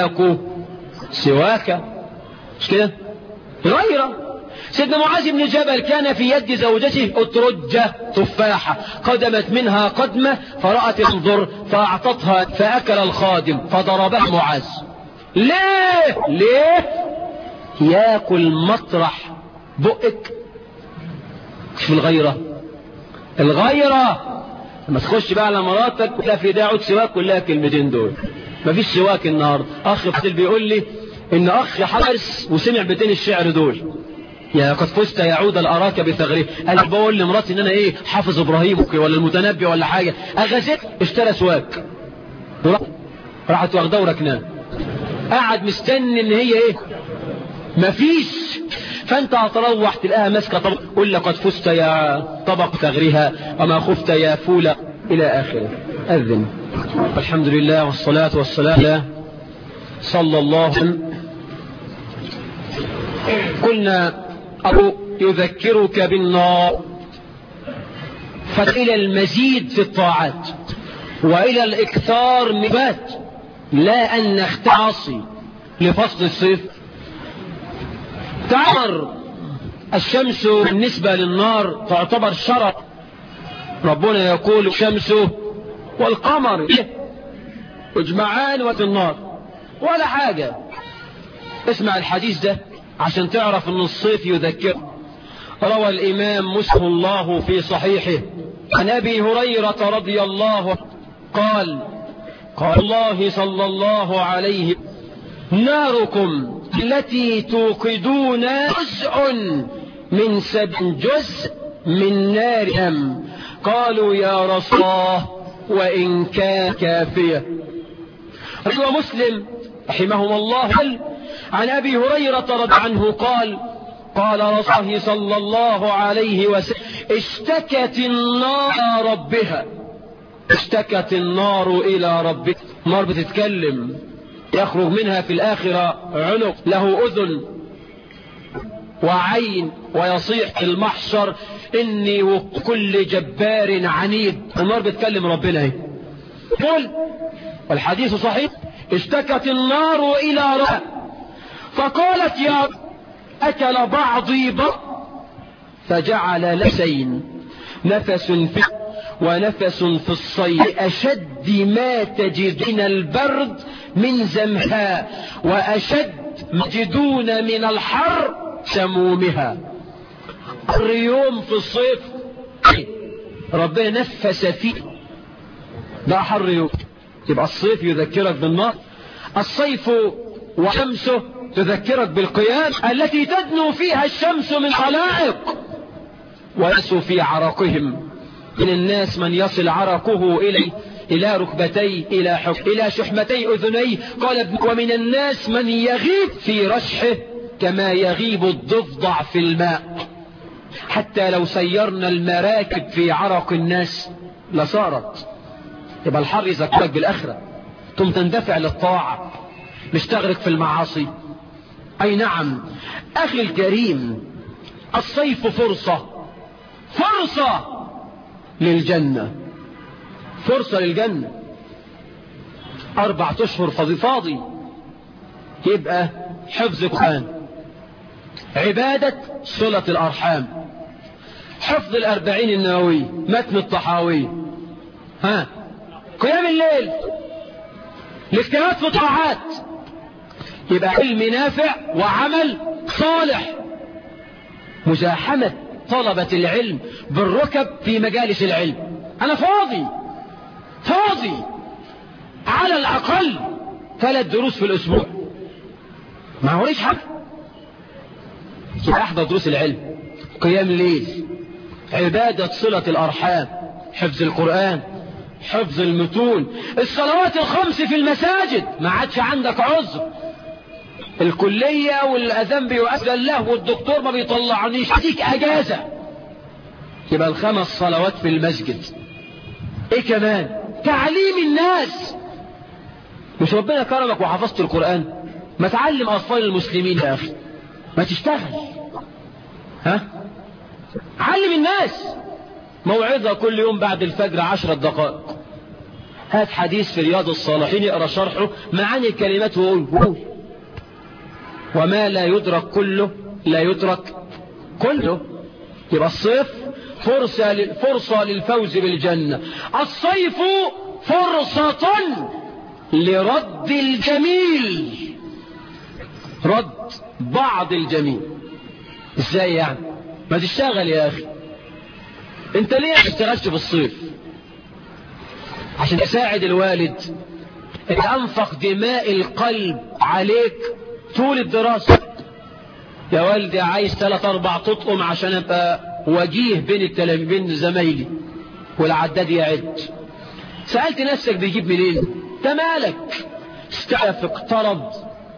سواك. مش كده؟ غيره. سيدنا معاذ بن جبل كان في يد زوجته أترجة تفاحة، قدمت منها قدمة فرأت انظر فأعطتها فأكل الخادم فضربه معاذ. ليه ياكل مطرح بقك؟ شوف الغيرة لما تخش بقى على مراتك ولا في داعود سواك كلها كلمتين دول. مفيش سواك النهارده. اخ فضل بيقول لي ان اخ حارس وسمع بيتين الشعر دول: يا قد فزت يعود الأراك بثغره. قال بقول لمراتي ان انا ايه حافظ ابراهيم ولا المتنبي ولا حاجة، اغازت اشترى سواك راحت واخداه وركناه، قاعد مستني ان هي ايه مفيش. فانت هتروح تلاقيها ماسكه طبق، قل لقد فزت يا طبق ثغرها وما خفت يا فول الى اخره. اذن. الحمد لله والصلاة والسلام صلى الله عليه وسلم. قلنا أبو يذكرك بالنار، فإلى المزيد في الطاعات وإلى الإكثار من بات، لا أن نختعصي لفصل الصيف. تعتبر الشمس بالنسبة للنار تعتبر شرف. ربنا يقول الشمس والقمر يجمعان وفي النار ولا حاجة. اسمع الحديث ده عشان تعرف ان الصيف يذكر. روى الامام مسلم الله في صحيحه عن ابي هريرة رضي الله عنه قال الله صلى الله عليه: ناركم التي توقدون جزء من جزء من نار أم. قالوا يا رسول الله وإن كان كافية. روى مسلم رحمه الله عن أبي هريرة رضي عنه قال قال رسول الله صلى الله عليه وسلم اشتكت النار ربها، اشتكت النار إلى ربها. النار بتتكلم، يخرج منها في الآخرة عنق له أذن وعين، ويصيح في المحشر إني وكل جبار عنيد. النار بتكلم ربنا اهي. قل والحديث صحيح، اشتكت النار إلى ربها فقالت يا رب أكل بعضي بعض، فجعل لسين نفس في ونفس في الصيف أشد ما تجدون البرد من زمها وأشد ما تجدون من الحر سمومها. اليوم في الصيف ربنا نفس فيه، ده حر يوم. يبقى الصيف يذكرك بالنار، الصيف وشمسه تذكرك بالقيام التي تدنو فيها الشمس من خلائق ويسوا في عرقهم. من الناس من يصل عرقه إلى ركبتي إلى شحمتي أذني. قال ومن الناس من يغيب في رشحه كما يغيب الضفدع في الماء. حتى لو سيرنا المراكب في عرق الناس لصارت. يبقى الحر يذكرك بالآخرة، ثم تندفع للطاعة، مش تغرق في المعاصي. أي نعم أخي الكريم، الصيف فرصة للجنة، فرصة للجنة. 4 أشهر فاضي، يبقى حفظ القرآن، عبادة صلة الأرحام، حفظ 40 النووي، متن الطحاوي، قيام الليل، الاجتهاد في طاعات، يبقى علم نافع وعمل صالح. مزاحمة طلبة العلم بالركب في مجالس العلم. أنا فاضي على الأقل 3 دروس في الأسبوع، ما هوريش حاجة. أحضر دروس العلم، قيام الليل، عبادة صلة الأرحام، حفظ القرآن، حفظ المتون، الصلوات الخمس في المساجد. ما عادش عندك عذر، الكلية والأذان بيؤذن له والدكتور ما بيطلعنيش، هديك أجازة، يبقى 5 صلوات في المسجد. ايه كمان؟ تعليم الناس. مش ربنا كرمك وحفظت القرآن؟ ما تعلم أطفال المسلمين يا أخي، ما تشتغل، علم الناس. موعظة كل يوم بعد الفجر 10 دقائق. هات حديث في رياض الصالحين اقرأ شرحه، معاني الكلمات وقول. وما لا يدرك كله لا يدرك كله. يبقى الصيف فرصة للفوز بالجنة. الصيف فرصة لرد الجميل، رد بعض الجميل. ازاي يعني؟ ما تشتغل يا اخي. انت ليه ما اشتغلتش في الصيف؟ عشان تساعد الوالد اللي انفق دماء القلب عليك طول الدراسة. يا والدي عايز 3-4 تطقم عشان ابقى وجيه بين زمايلي، والعداد يعد. سألت نفسك بيجيب منين؟ انت مالك؟ استعف، اقترض،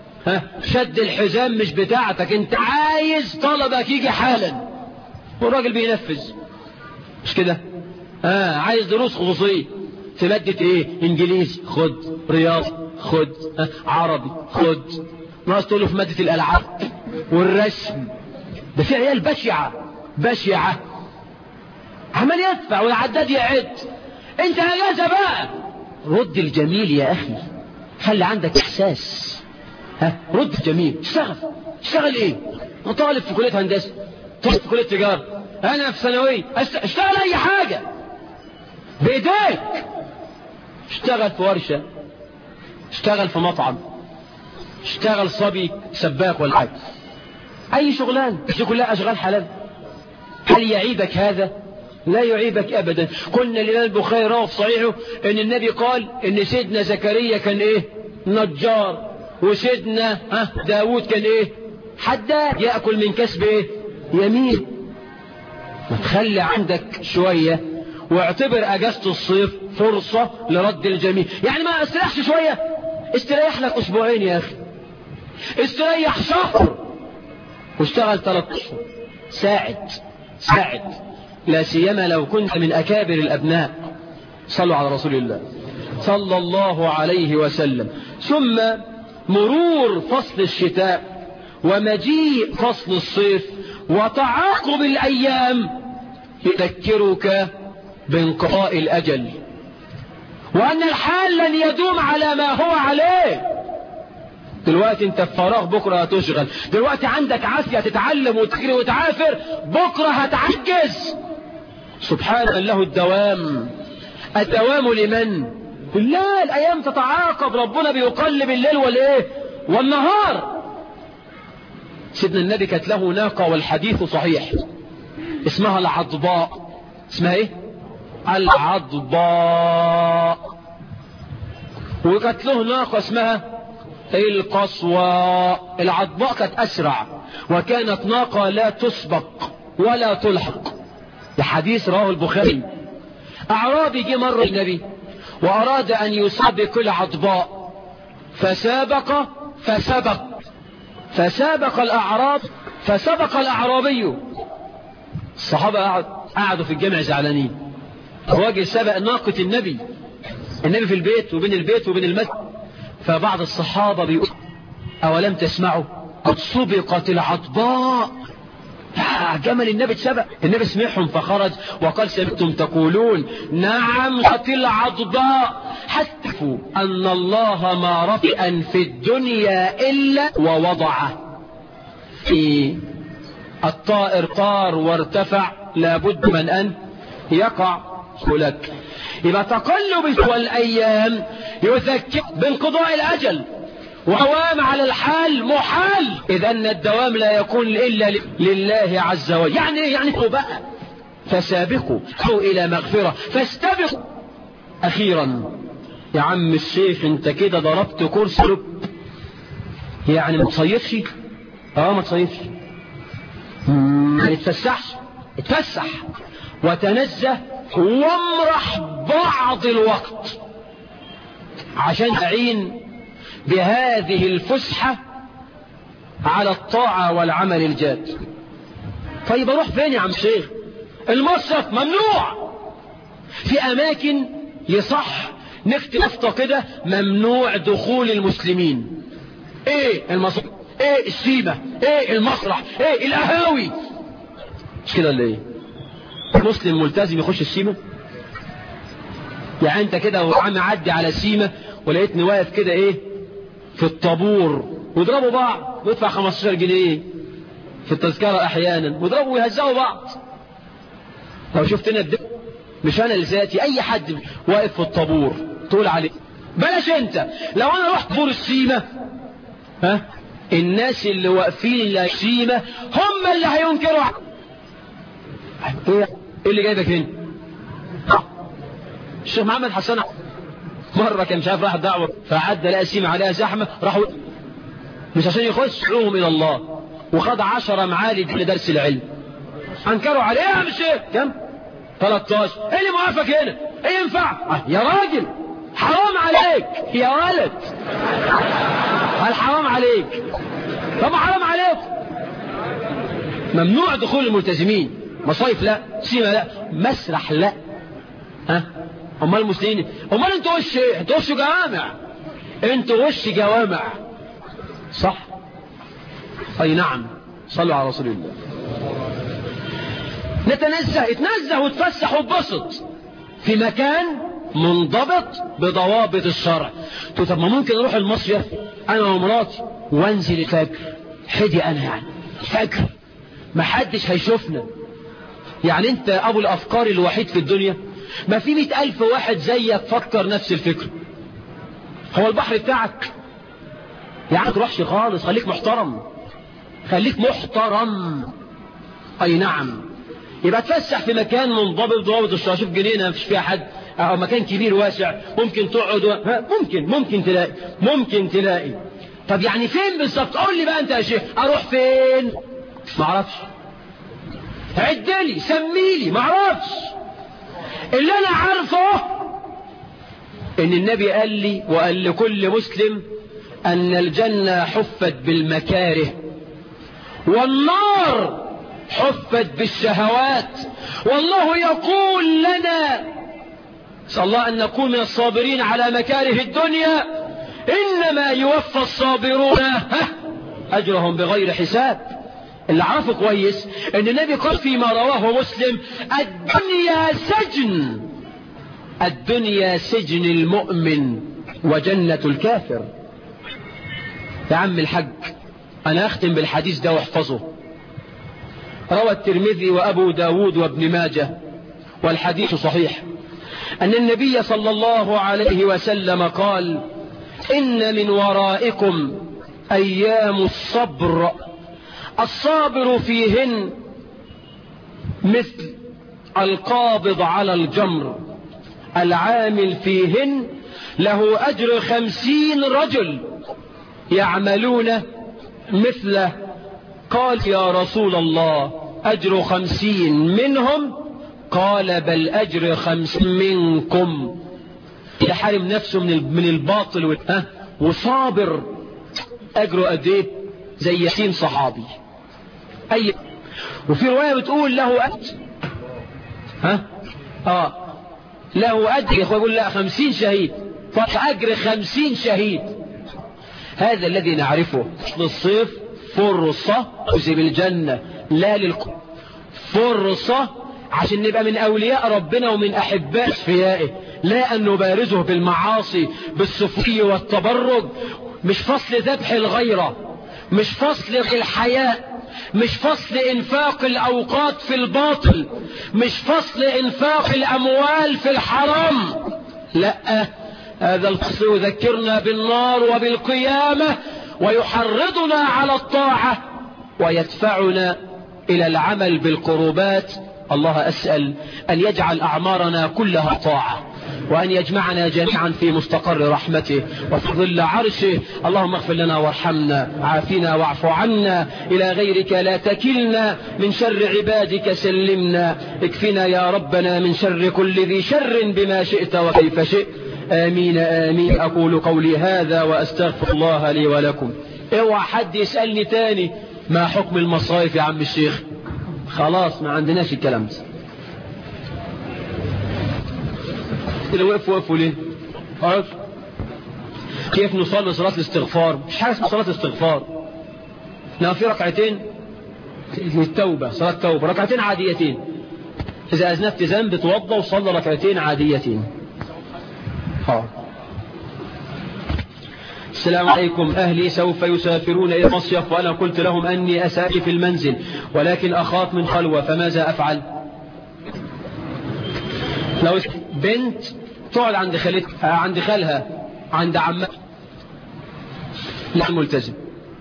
شد الحزام مش بتاعتك، انت عايز طلبك يجي حالا والراجل بينفذ، مش كده؟ عايز دروس خصوصية في مادة ايه؟ انجليزي خد، رياضي خد، عربي خد، ناقص تقول له في مادة الالعاب والرسم. ده في عيال بشعة عمال يدفع والعداد يعد. انت اجازة بقى، رد الجميل يا اخي، خلي عندك احساس. رد الجميل، اشتغل ايه؟ طالب في كلية هندسة، طالب في كلية تجارة، انا في ثانوي، اشتغل اي حاجة بايديك. اشتغل في ورشة، اشتغل في مطعم، اشتغل صبي سباك ولا حاجة، اي شغلان، دي كلها اشغال حلال. هل يعيبك هذا؟ لا يعيبك ابدا. قلنا الامام البخاري روى في صحيحه ان النبي قال ان سيدنا زكريا كان ايه؟ نجار، وسيدنا داود كان ايه؟ حداد، يأكل من كسب ايه؟ يمين. ما تخلي عندك شوية، واعتبر اجازة الصيف فرصة لرد الجميل. يعني ما استريحش شوية، استريح لك اسبوعين يا اخي، استريح شهر، واشتغل 3 أشهر. ساعد لا سيما لو كنت من أكابر الأبناء. صلوا على رسول الله صلى الله عليه وسلم. ثم مرور فصل الشتاء ومجيء فصل الصيف وتعاقب الأيام يذكرك بانقضاء الأجل، وأن الحال لن يدوم على ما هو عليه. دلوقتي انت في فراغ، بكرة هتشغل. دلوقتي عندك عافية تتعلم وتجري وتعافر، بكرة هتعجز. سبحان من له الدوام. الدوام لمن؟ لله. الأيام تتعاقب، ربنا بيقلب الليل والايه والنهار. سيدنا النبي كانت له ناقة، والحديث صحيح، اسمها العضباء. اسمها ايه؟ العضباء. وكانت له ناقة اسمها القصوى. العضباء كانت أسرع، وكانت ناقة لا تسبق ولا تلحق. الحديث رواه البخاري. أعرابي جه مرة النبي وأراد أن يسابق العضباء، فسابق الأعراب، فسبق الأعرابي. الصحابة قعدوا في الجامع زعلانين. الراجل سبق ناقة النبي في البيت، وبين البيت وبين المسجد. فبعض الصحابة بيقول: أولم تسمعوا قد سبقت العضباء؟ جمل النبي اتسبق. النبي سمعهم فخرج وقال: سمعتم تقولون نعم قد العضباء، حتى أن الله ما رفئا في الدنيا إلا ووضعه. في الطائر طار وارتفع، لابد من أن يقع لك. يبقى تقلب والأيام يذكر بانقضاء الأجل، وعوام على الحال محال، إذ أن الدوام لا يكون إلا لله عز وجل. يعني إيه؟ يعني بقى فسابقوا إلى مغفرة، فاستبقوا. أخيرا يا عم الشيخ، انت كده ضربت كرسي لب. يعني ما تصيفش؟ ما تصيفش، يعني اتفسح وتنزه وامرح بعض الوقت عشان تعين بهذه الفسحة على الطاعة والعمل الجاد. طيب اروح فين يا عم شيخ؟ المصرف ممنوع. في اماكن يصح نكتب يافطة كده: ممنوع دخول المسلمين. ايه المصرف؟ ايه السيمة؟ ايه المسرح؟ ايه القهاوي؟ مش كده اللي ايه؟ مسلم ملتزم يخش السيمة؟ يعني انت كده وعم عدي على سيمة ولقيتني واقف كده ايه في الطابور، ويضربوا بعض ويدفع 15 جنيه في التذكرة احيانا، ويضربوا ويهزقوا بعض. لو شفتنا مش انا لذاتي، اي حد واقف في الطابور تقول عليه. بلاش انت، لو انا رحت طابور السيمة، الناس اللي واقفين السيمة هم اللي هينكروا. ايه اللي جايبك هنا؟ الشيخ محمد حسن مرة كان مش عارف راح دعوة، فعدى لقى سيمة عليها زحمة، راحوا مش عشان يخشوهم إلى الله، وخد 10 معالج لدرس العلم. أنكروا عليه. يا شيخ كم؟ 13. ايه اللي موافق هنا؟ ايه ينفع؟ يا راجل حرام عليك يا ولد، هل حرام عليك؟ طب حرام عليك. ممنوع دخول الملتزمين. مصايف لا، سيمة لا، مسرح لا. امال المسلمين؟ امال انتوا وش ايه؟ انتوا وش جوامع، انتوا وش جوامع، صح؟ اي نعم. صلوا على رسول الله. اتنزه وتفسح واتبسط في مكان منضبط بضوابط الشرع. طب ما ممكن اروح المصيف انا ومراتي وانزل الفجر حدي، انا يعني الفجر ما حدش هيشوفنا. يعني انت ابو الافكار الوحيد في الدنيا، ما في 100,000 واحد زيك فكر نفس الفكر. هو البحر بتاعك يعني تروحش خالص. خليك محترم، خليك محترم. اي نعم. يبقى تفسح في مكان منضبط ضوابط الشرع. شوف جنينه مفيش فيها حد، او مكان كبير واسع ممكن تقعد ممكن تلاقي. طب يعني فين بالظبط؟ قول لي بقى انت يا شيخ، اروح فين؟ ما اعرفش. عدلي، سميلي، ما اعرفش. اللي انا عارفه ان النبي قال لي وقال لكل مسلم ان الجنة حفت بالمكاره، والنار حفت بالشهوات. والله يقول لنا نسأل الله أن نكون من الصابرين على مكاره الدنيا، إنما يوفى الصابرون أجرهم بغير حساب. اللي عرفه كويس أن النبي قال فيما رواه مسلم: الدنيا سجن، الدنيا سجن المؤمن وجنة الكافر. يا عم الحج، أنا أختم بالحديث ده واحفظه. روى الترمذي وأبو داود وابن ماجه والحديث صحيح أن النبي صلى الله عليه وسلم قال: إن من ورائكم أيام الصبر، الصابر فيهن مثل القابض على الجمر، العامل فيهن له أجر 50 رجل يعملون مثله. قال: يا رسول الله، أجر 50 منهم؟ قال: بل أجر 50 منكم. يحرم نفسه من الباطل وصابر، أجره قد إيه؟ زي 60 صحابي. وفي رواية بتقول له أجر له أجر يا أخوة، يقول لا 50 شهيد، فأجر 50 شهيد. هذا الذي نعرفه. للصيف فرصة فوز بالجنة، لا فرصة عشان نبقى من أولياء ربنا ومن أحباء أصفيائه، لا أن نبارزه بالمعاصي بالسفي والتبرج. مش فصل ذبح الغيرة، مش فصل الحياء، مش فصل إنفاق الأوقات في الباطل، مش فصل إنفاق الأموال في الحرام. لا، هذا الفصل يذكرنا بالنار وبالقيامة، ويحرضنا على الطاعة، ويدفعنا إلى العمل بالقربات. الله أسأل أن يجعل أعمارنا كلها طاعة، وأن يجمعنا جميعا في مستقر رحمته وفي ظل عرشه. اللهم اغفر لنا وارحمنا، عافنا واعف عنا، إلى غيرك لا تكلنا، من شر عبادك سلمنا، اكفنا يا ربنا من شر كل ذي شر بما شئت وكيف شئت. آمين آمين. أقول قولي هذا وأستغفر الله لي ولكم. اوعى حد يسألني تاني ما حكم المصايف يا عم الشيخ، خلاص ما عندناش الكلام ده. اللي وقفوا ليه؟ كيف نصلي صلاة الاستغفار؟ مش حاجة اسمها صلاة الاستغفار. لو في ركعتين للتوبة، صلاة توبة، ركعتين عاديتين. إذا أذنبت ذنب توضى وصلى ركعتين عاديتين. السلام عليكم، أهلي سوف يسافرون إلى المصيف، وأنا قلت لهم أني أسافر في المنزل، ولكن أخاف من خلوة، فماذا أفعل؟ لو بنت تقعد عند خالتها، عند خالها، عند عمها، لا ملتزم.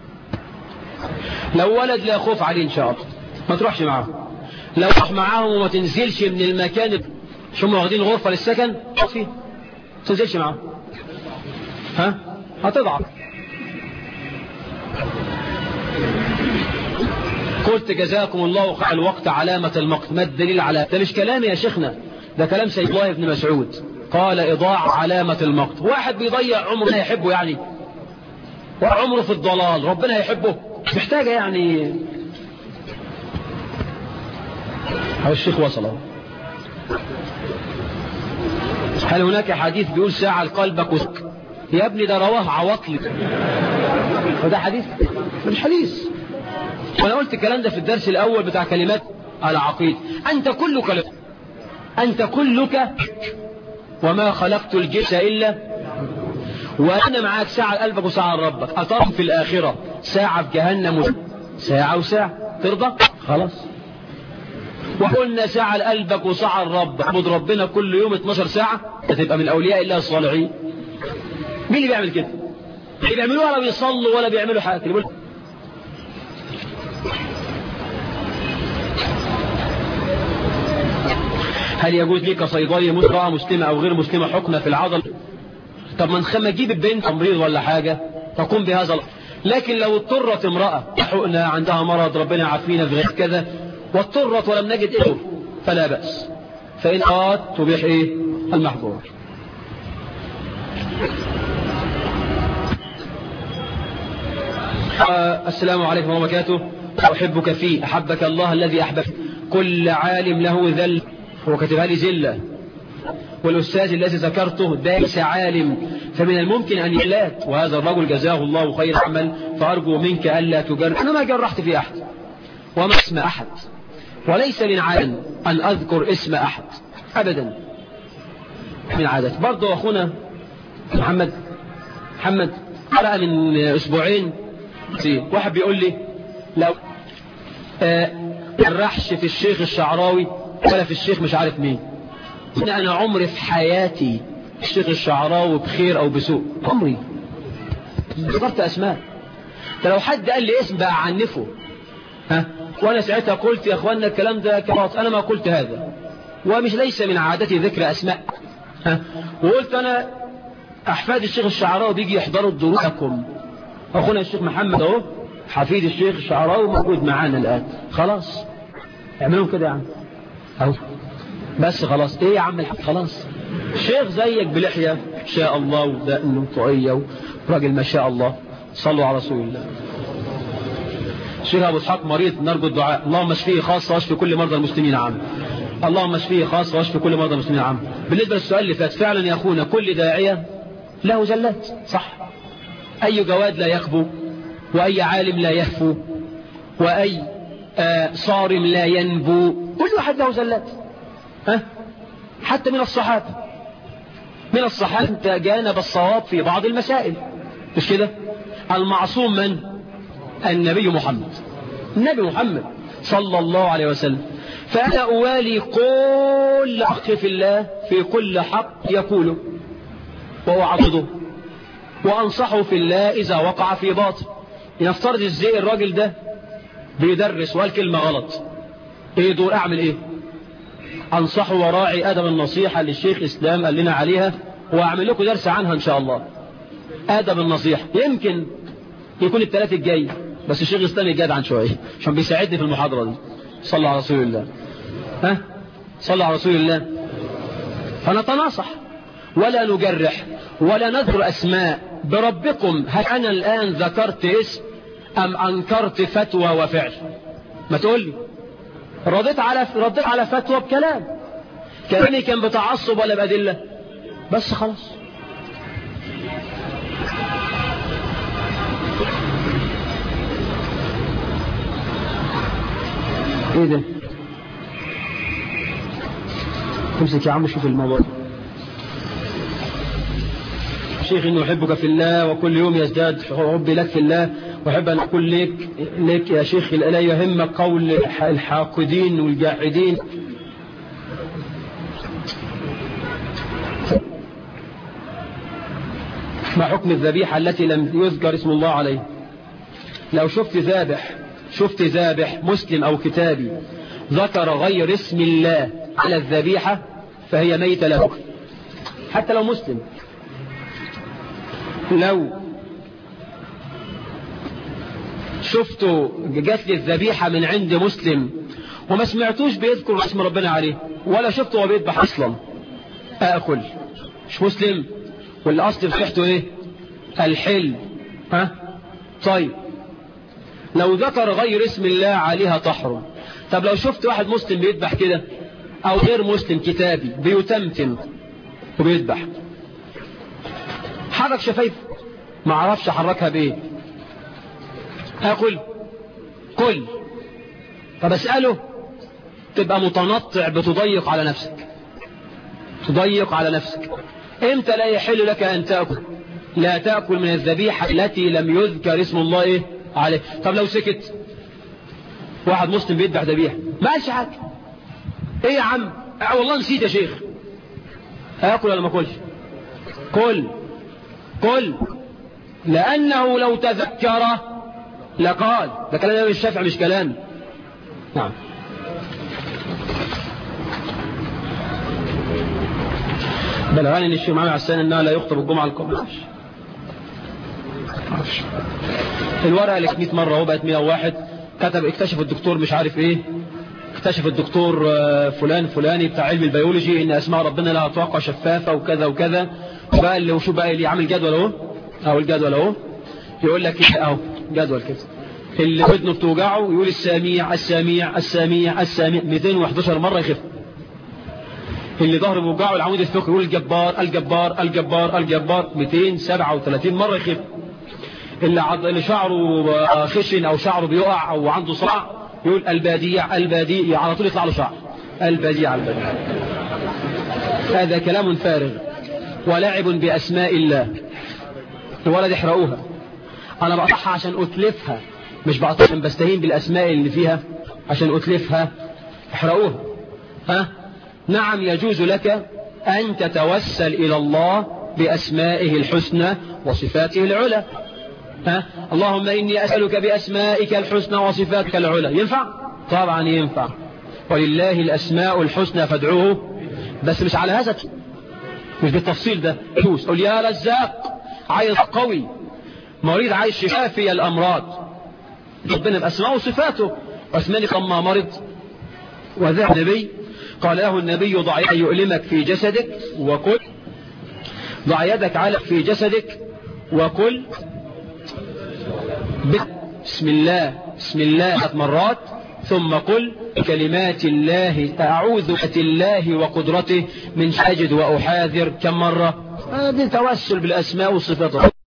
لو ولد لا خوف عليه إن شاء الله، ما تروحش معاهم. لو تروح معاهم وما تنزلش من المكان، شو هم واخدين غرفة للسكن فيه، ما تنزلش معاهم، هتضعف. قلت جزاكم الله خير، الوقت علامة المقت. ما الدليل على ده؟ مش كلامي يا شيخنا، ده كلام سيد الله بن مسعود، قال إضاعة علامة المقت. واحد بيضيع عمره يحبه يعني، وعمره في الضلال ربنا يحبه، مش محتاجة يعني. هو الشيخ وصل. هل هناك حديث بيقول ساعة لقلبك وسك؟ يا ابني ده رواه عواطلي، وده حديث مش حديث. وانا قلت الكلام ده في الدرس الاول بتاع كلمات العقيد. انت كلك وما خلقت الجنس الا، وانا معاك ساعة لقلبك وساعة لربك. اطرم في الاخرة ساعة في جهنم ساعة وساعة، ترضى؟ خلاص. وقلنا ساعة لقلبك وساعة لربك، اعبد ربنا كل يوم 12 ساعة، هتبقى من اولياء الله الصالحين. مين اللي بيعمل كده؟ اللي بيعملوه ولا بيصلوا ولا بيعملوا حاجة. هل يجوز لي كصيدلي امرأة مسلمة او غير مسلمة حقنة في العضل؟ طب ما نجيب البنت تمريض ولا حاجة تقوم بهذا لكن لو اضطرت امرأة حقنة عندها مرض ربنا يعافينا في غير كذا، واضطرت ولم نجد فلا بأس، فإن تبيح المحظور. السلام عليكم ورحمة الله وبركاته. أحبك فيه أحبك الله الذي أحبك. كل عالم له ذل، هو كتبها لي زلة. والأستاذ الذي ذكرته ده ليس عالم، فمن الممكن أن يلات، وهذا الرجل جزاه الله خير عمل، فأرجو منك ألا تجرح. أنا ما جرحت في أحد وما اسم أحد، وليس من عادة أن أذكر اسم أحد أبدا، من عادة. برضو أخونا محمد قرأ من أسبوعين واحد بيقول لي لو الرحش في الشيخ الشعراوي ولا في الشيخ مش عارف مين. أنا عمري في حياتي الشيخ الشعراوي بخير أو بسوء، عمري ذكرت أسماء. فلو حد قال لي اسم بقى عنفه، وأنا ساعتها قلت يا أخوانا الكلام ده كباط، أنا ما قلت هذا، ومش ليس من عادتي ذكر أسماء. وقلت أنا أحفاد الشيخ الشعراوي بيجي يحضروا دروسكم. أخونا الشيخ محمد أهو حفيد الشيخ الشعراوي موجود معانا الآن، خلاص اعملوا كده يا عم أهو، بس خلاص. إيه يا عم الحق، خلاص شيخ زيك بلحية إن شاء الله ودقن وطاقية وراجل ما شاء الله، صلوا على رسول الله. الشيخ أبو إسحاق مريض، نرجو الدعاء، اللهم اشفيه خاصة واشفي كل مرضى المسلمين عام، اللهم اشفيه خاصة واشفي كل مرضى المسلمين عام. بالنسبة للسؤال اللي فات، فعلا يا أخونا كل داعية له زلات، صح. أي جواد لا يخبو، وأي عالم لا يهفو، وأي صارم لا ينبو، كل واحد له زلات. حتى من الصحابة تجانب الصواب في بعض المسائل، مش كده؟ المعصوم من؟ النبي محمد صلى الله عليه وسلم. فأنا أوالي كل أخ في الله في كل حق يقوله وأعضده، وأنصحه في الله إذا وقع في باطل. يفترض ازاي الراجل ده بيدرس وقال كلمة غلط، ايه دور اعمل ايه؟ انصحه وراعي ادب النصيحة اللي الشيخ اسلام قال لنا عليها، واعمل لكم درس عنها ان شاء الله، ادب النصيحة. يمكن يكون الثلاث الجاي، بس الشيخ اسلام يجاد شوية عشان بيساعدني في المحاضرة دي. صلى على رسول الله، صلى على رسول الله. فنتناصح ولا نجرح ولا نذكر اسماء. بربكم هل انا الان ذكرت اسم ام انكرت فتوى وفعل؟ ما تقول لي رديت على فتوى بكلام، كلامي كان بتعصب ولا بأدلة؟ بس خلاص. ايه ده؟ امسك يا عم شوف الموضوع. شيخ إنه أحبك في الله وكل يوم يزداد حبي لك في الله، وأحب أن أقول لك يا شيخ لا يهمك قول الحاقدين والجاحدين. ما حكم الذبيحة التي لم يذكر اسم الله عليه؟ لو شفت ذابح مسلم أو كتابي ذكر غير اسم الله على الذبيحة فهي ميتة له، حتى لو مسلم. لو شفتوا جات لي الذبيحة من عند مسلم وما سمعتوش بيذكر اسم ربنا عليه، ولا شفته وبيذبح اصلا، اكل مش مسلم، والاصل في ريحته ايه؟ الحل. طيب لو ذكر غير اسم الله عليها تحرم. طب لو شفت واحد مسلم بيذبح كده او غير مسلم كتابي بيتمتم وبيذبح، حرك شفايف ما عرفش حركها بايه، اكل كل. طب اسأله، تبقى متنطع بتضيق على نفسك. امتى لا يحل لك ان تأكل؟ لا تأكل من الذبيحة التي لم يذكر اسم الله ايه عليه. طب لو سكت واحد مسلم بيذبح ذبيحة ما قالش حاجة، ايه يا عم والله نسيت يا شيخ، اكل ولا ما اكلش؟ كل لأنه لو تذكر لقال. ده كلام الإمام الشافعي مش كلام. نعم. بلغني ان الشيخ محمد عسان انها لا يخطب الجمعة القادمة. الورقة اللي 100 مرة اهو بقت 101. كتب اكتشف الدكتور مش عارف ايه، اكتشف الدكتور فلان فلاني بتاع علم البيولوجي ان اسماء ربنا لها طاقة شفافة وكذا وكذا. بقى اللي وشو بقى اللي عامل جدول اهو، او الجدول اهو يقول لك ايه اهو جدول كده، اللي ودنه بتوجعه يقول السميع السميع السميع السميع 211 مرة يخف. اللي ظهره بيوجعه العمود الفقري يقول الجبار الجبار الجبار الجبار 237 مرة يخف. اللي شعره خشن او شعره بيقع او عنده صلع يقول البديع البديع على طول يطلع له شعر البديع البديع. هذا كلام فارغ ولعب بأسماء الله. الولد احرقوها، انا بقطعها عشان اتلفها، مش بقطعها عشان بستهين بالاسماء اللي فيها عشان اتلفها. احرقوها. نعم يجوز لك ان تتوسل الى الله باسمائه الحسنى وصفاته العلى. اللهم اني اسألك باسمائك الحسنى وصفاتك العلى. ينفع؟ طبعا ينفع. ولله الاسماء الحسنى فادعوه، بس مش على هذا، مش بالتفصيل ده. قل يا رزاق، عايز قوي، مريض عايز شفاء في الامراض، ربنا باسماءه وصفاته. واسماني لما مرض وذا النبي قال له النبي ضع يدك يؤلمك في جسدك وكل، ضع يدك على في جسدك وكل بسم الله بسم الله 3 مرات، ثم قل كلمات الله أعوذ بالله وقدرته من أجد وأحاذر كم مرة. هذا توسل بالأسماء والصفات.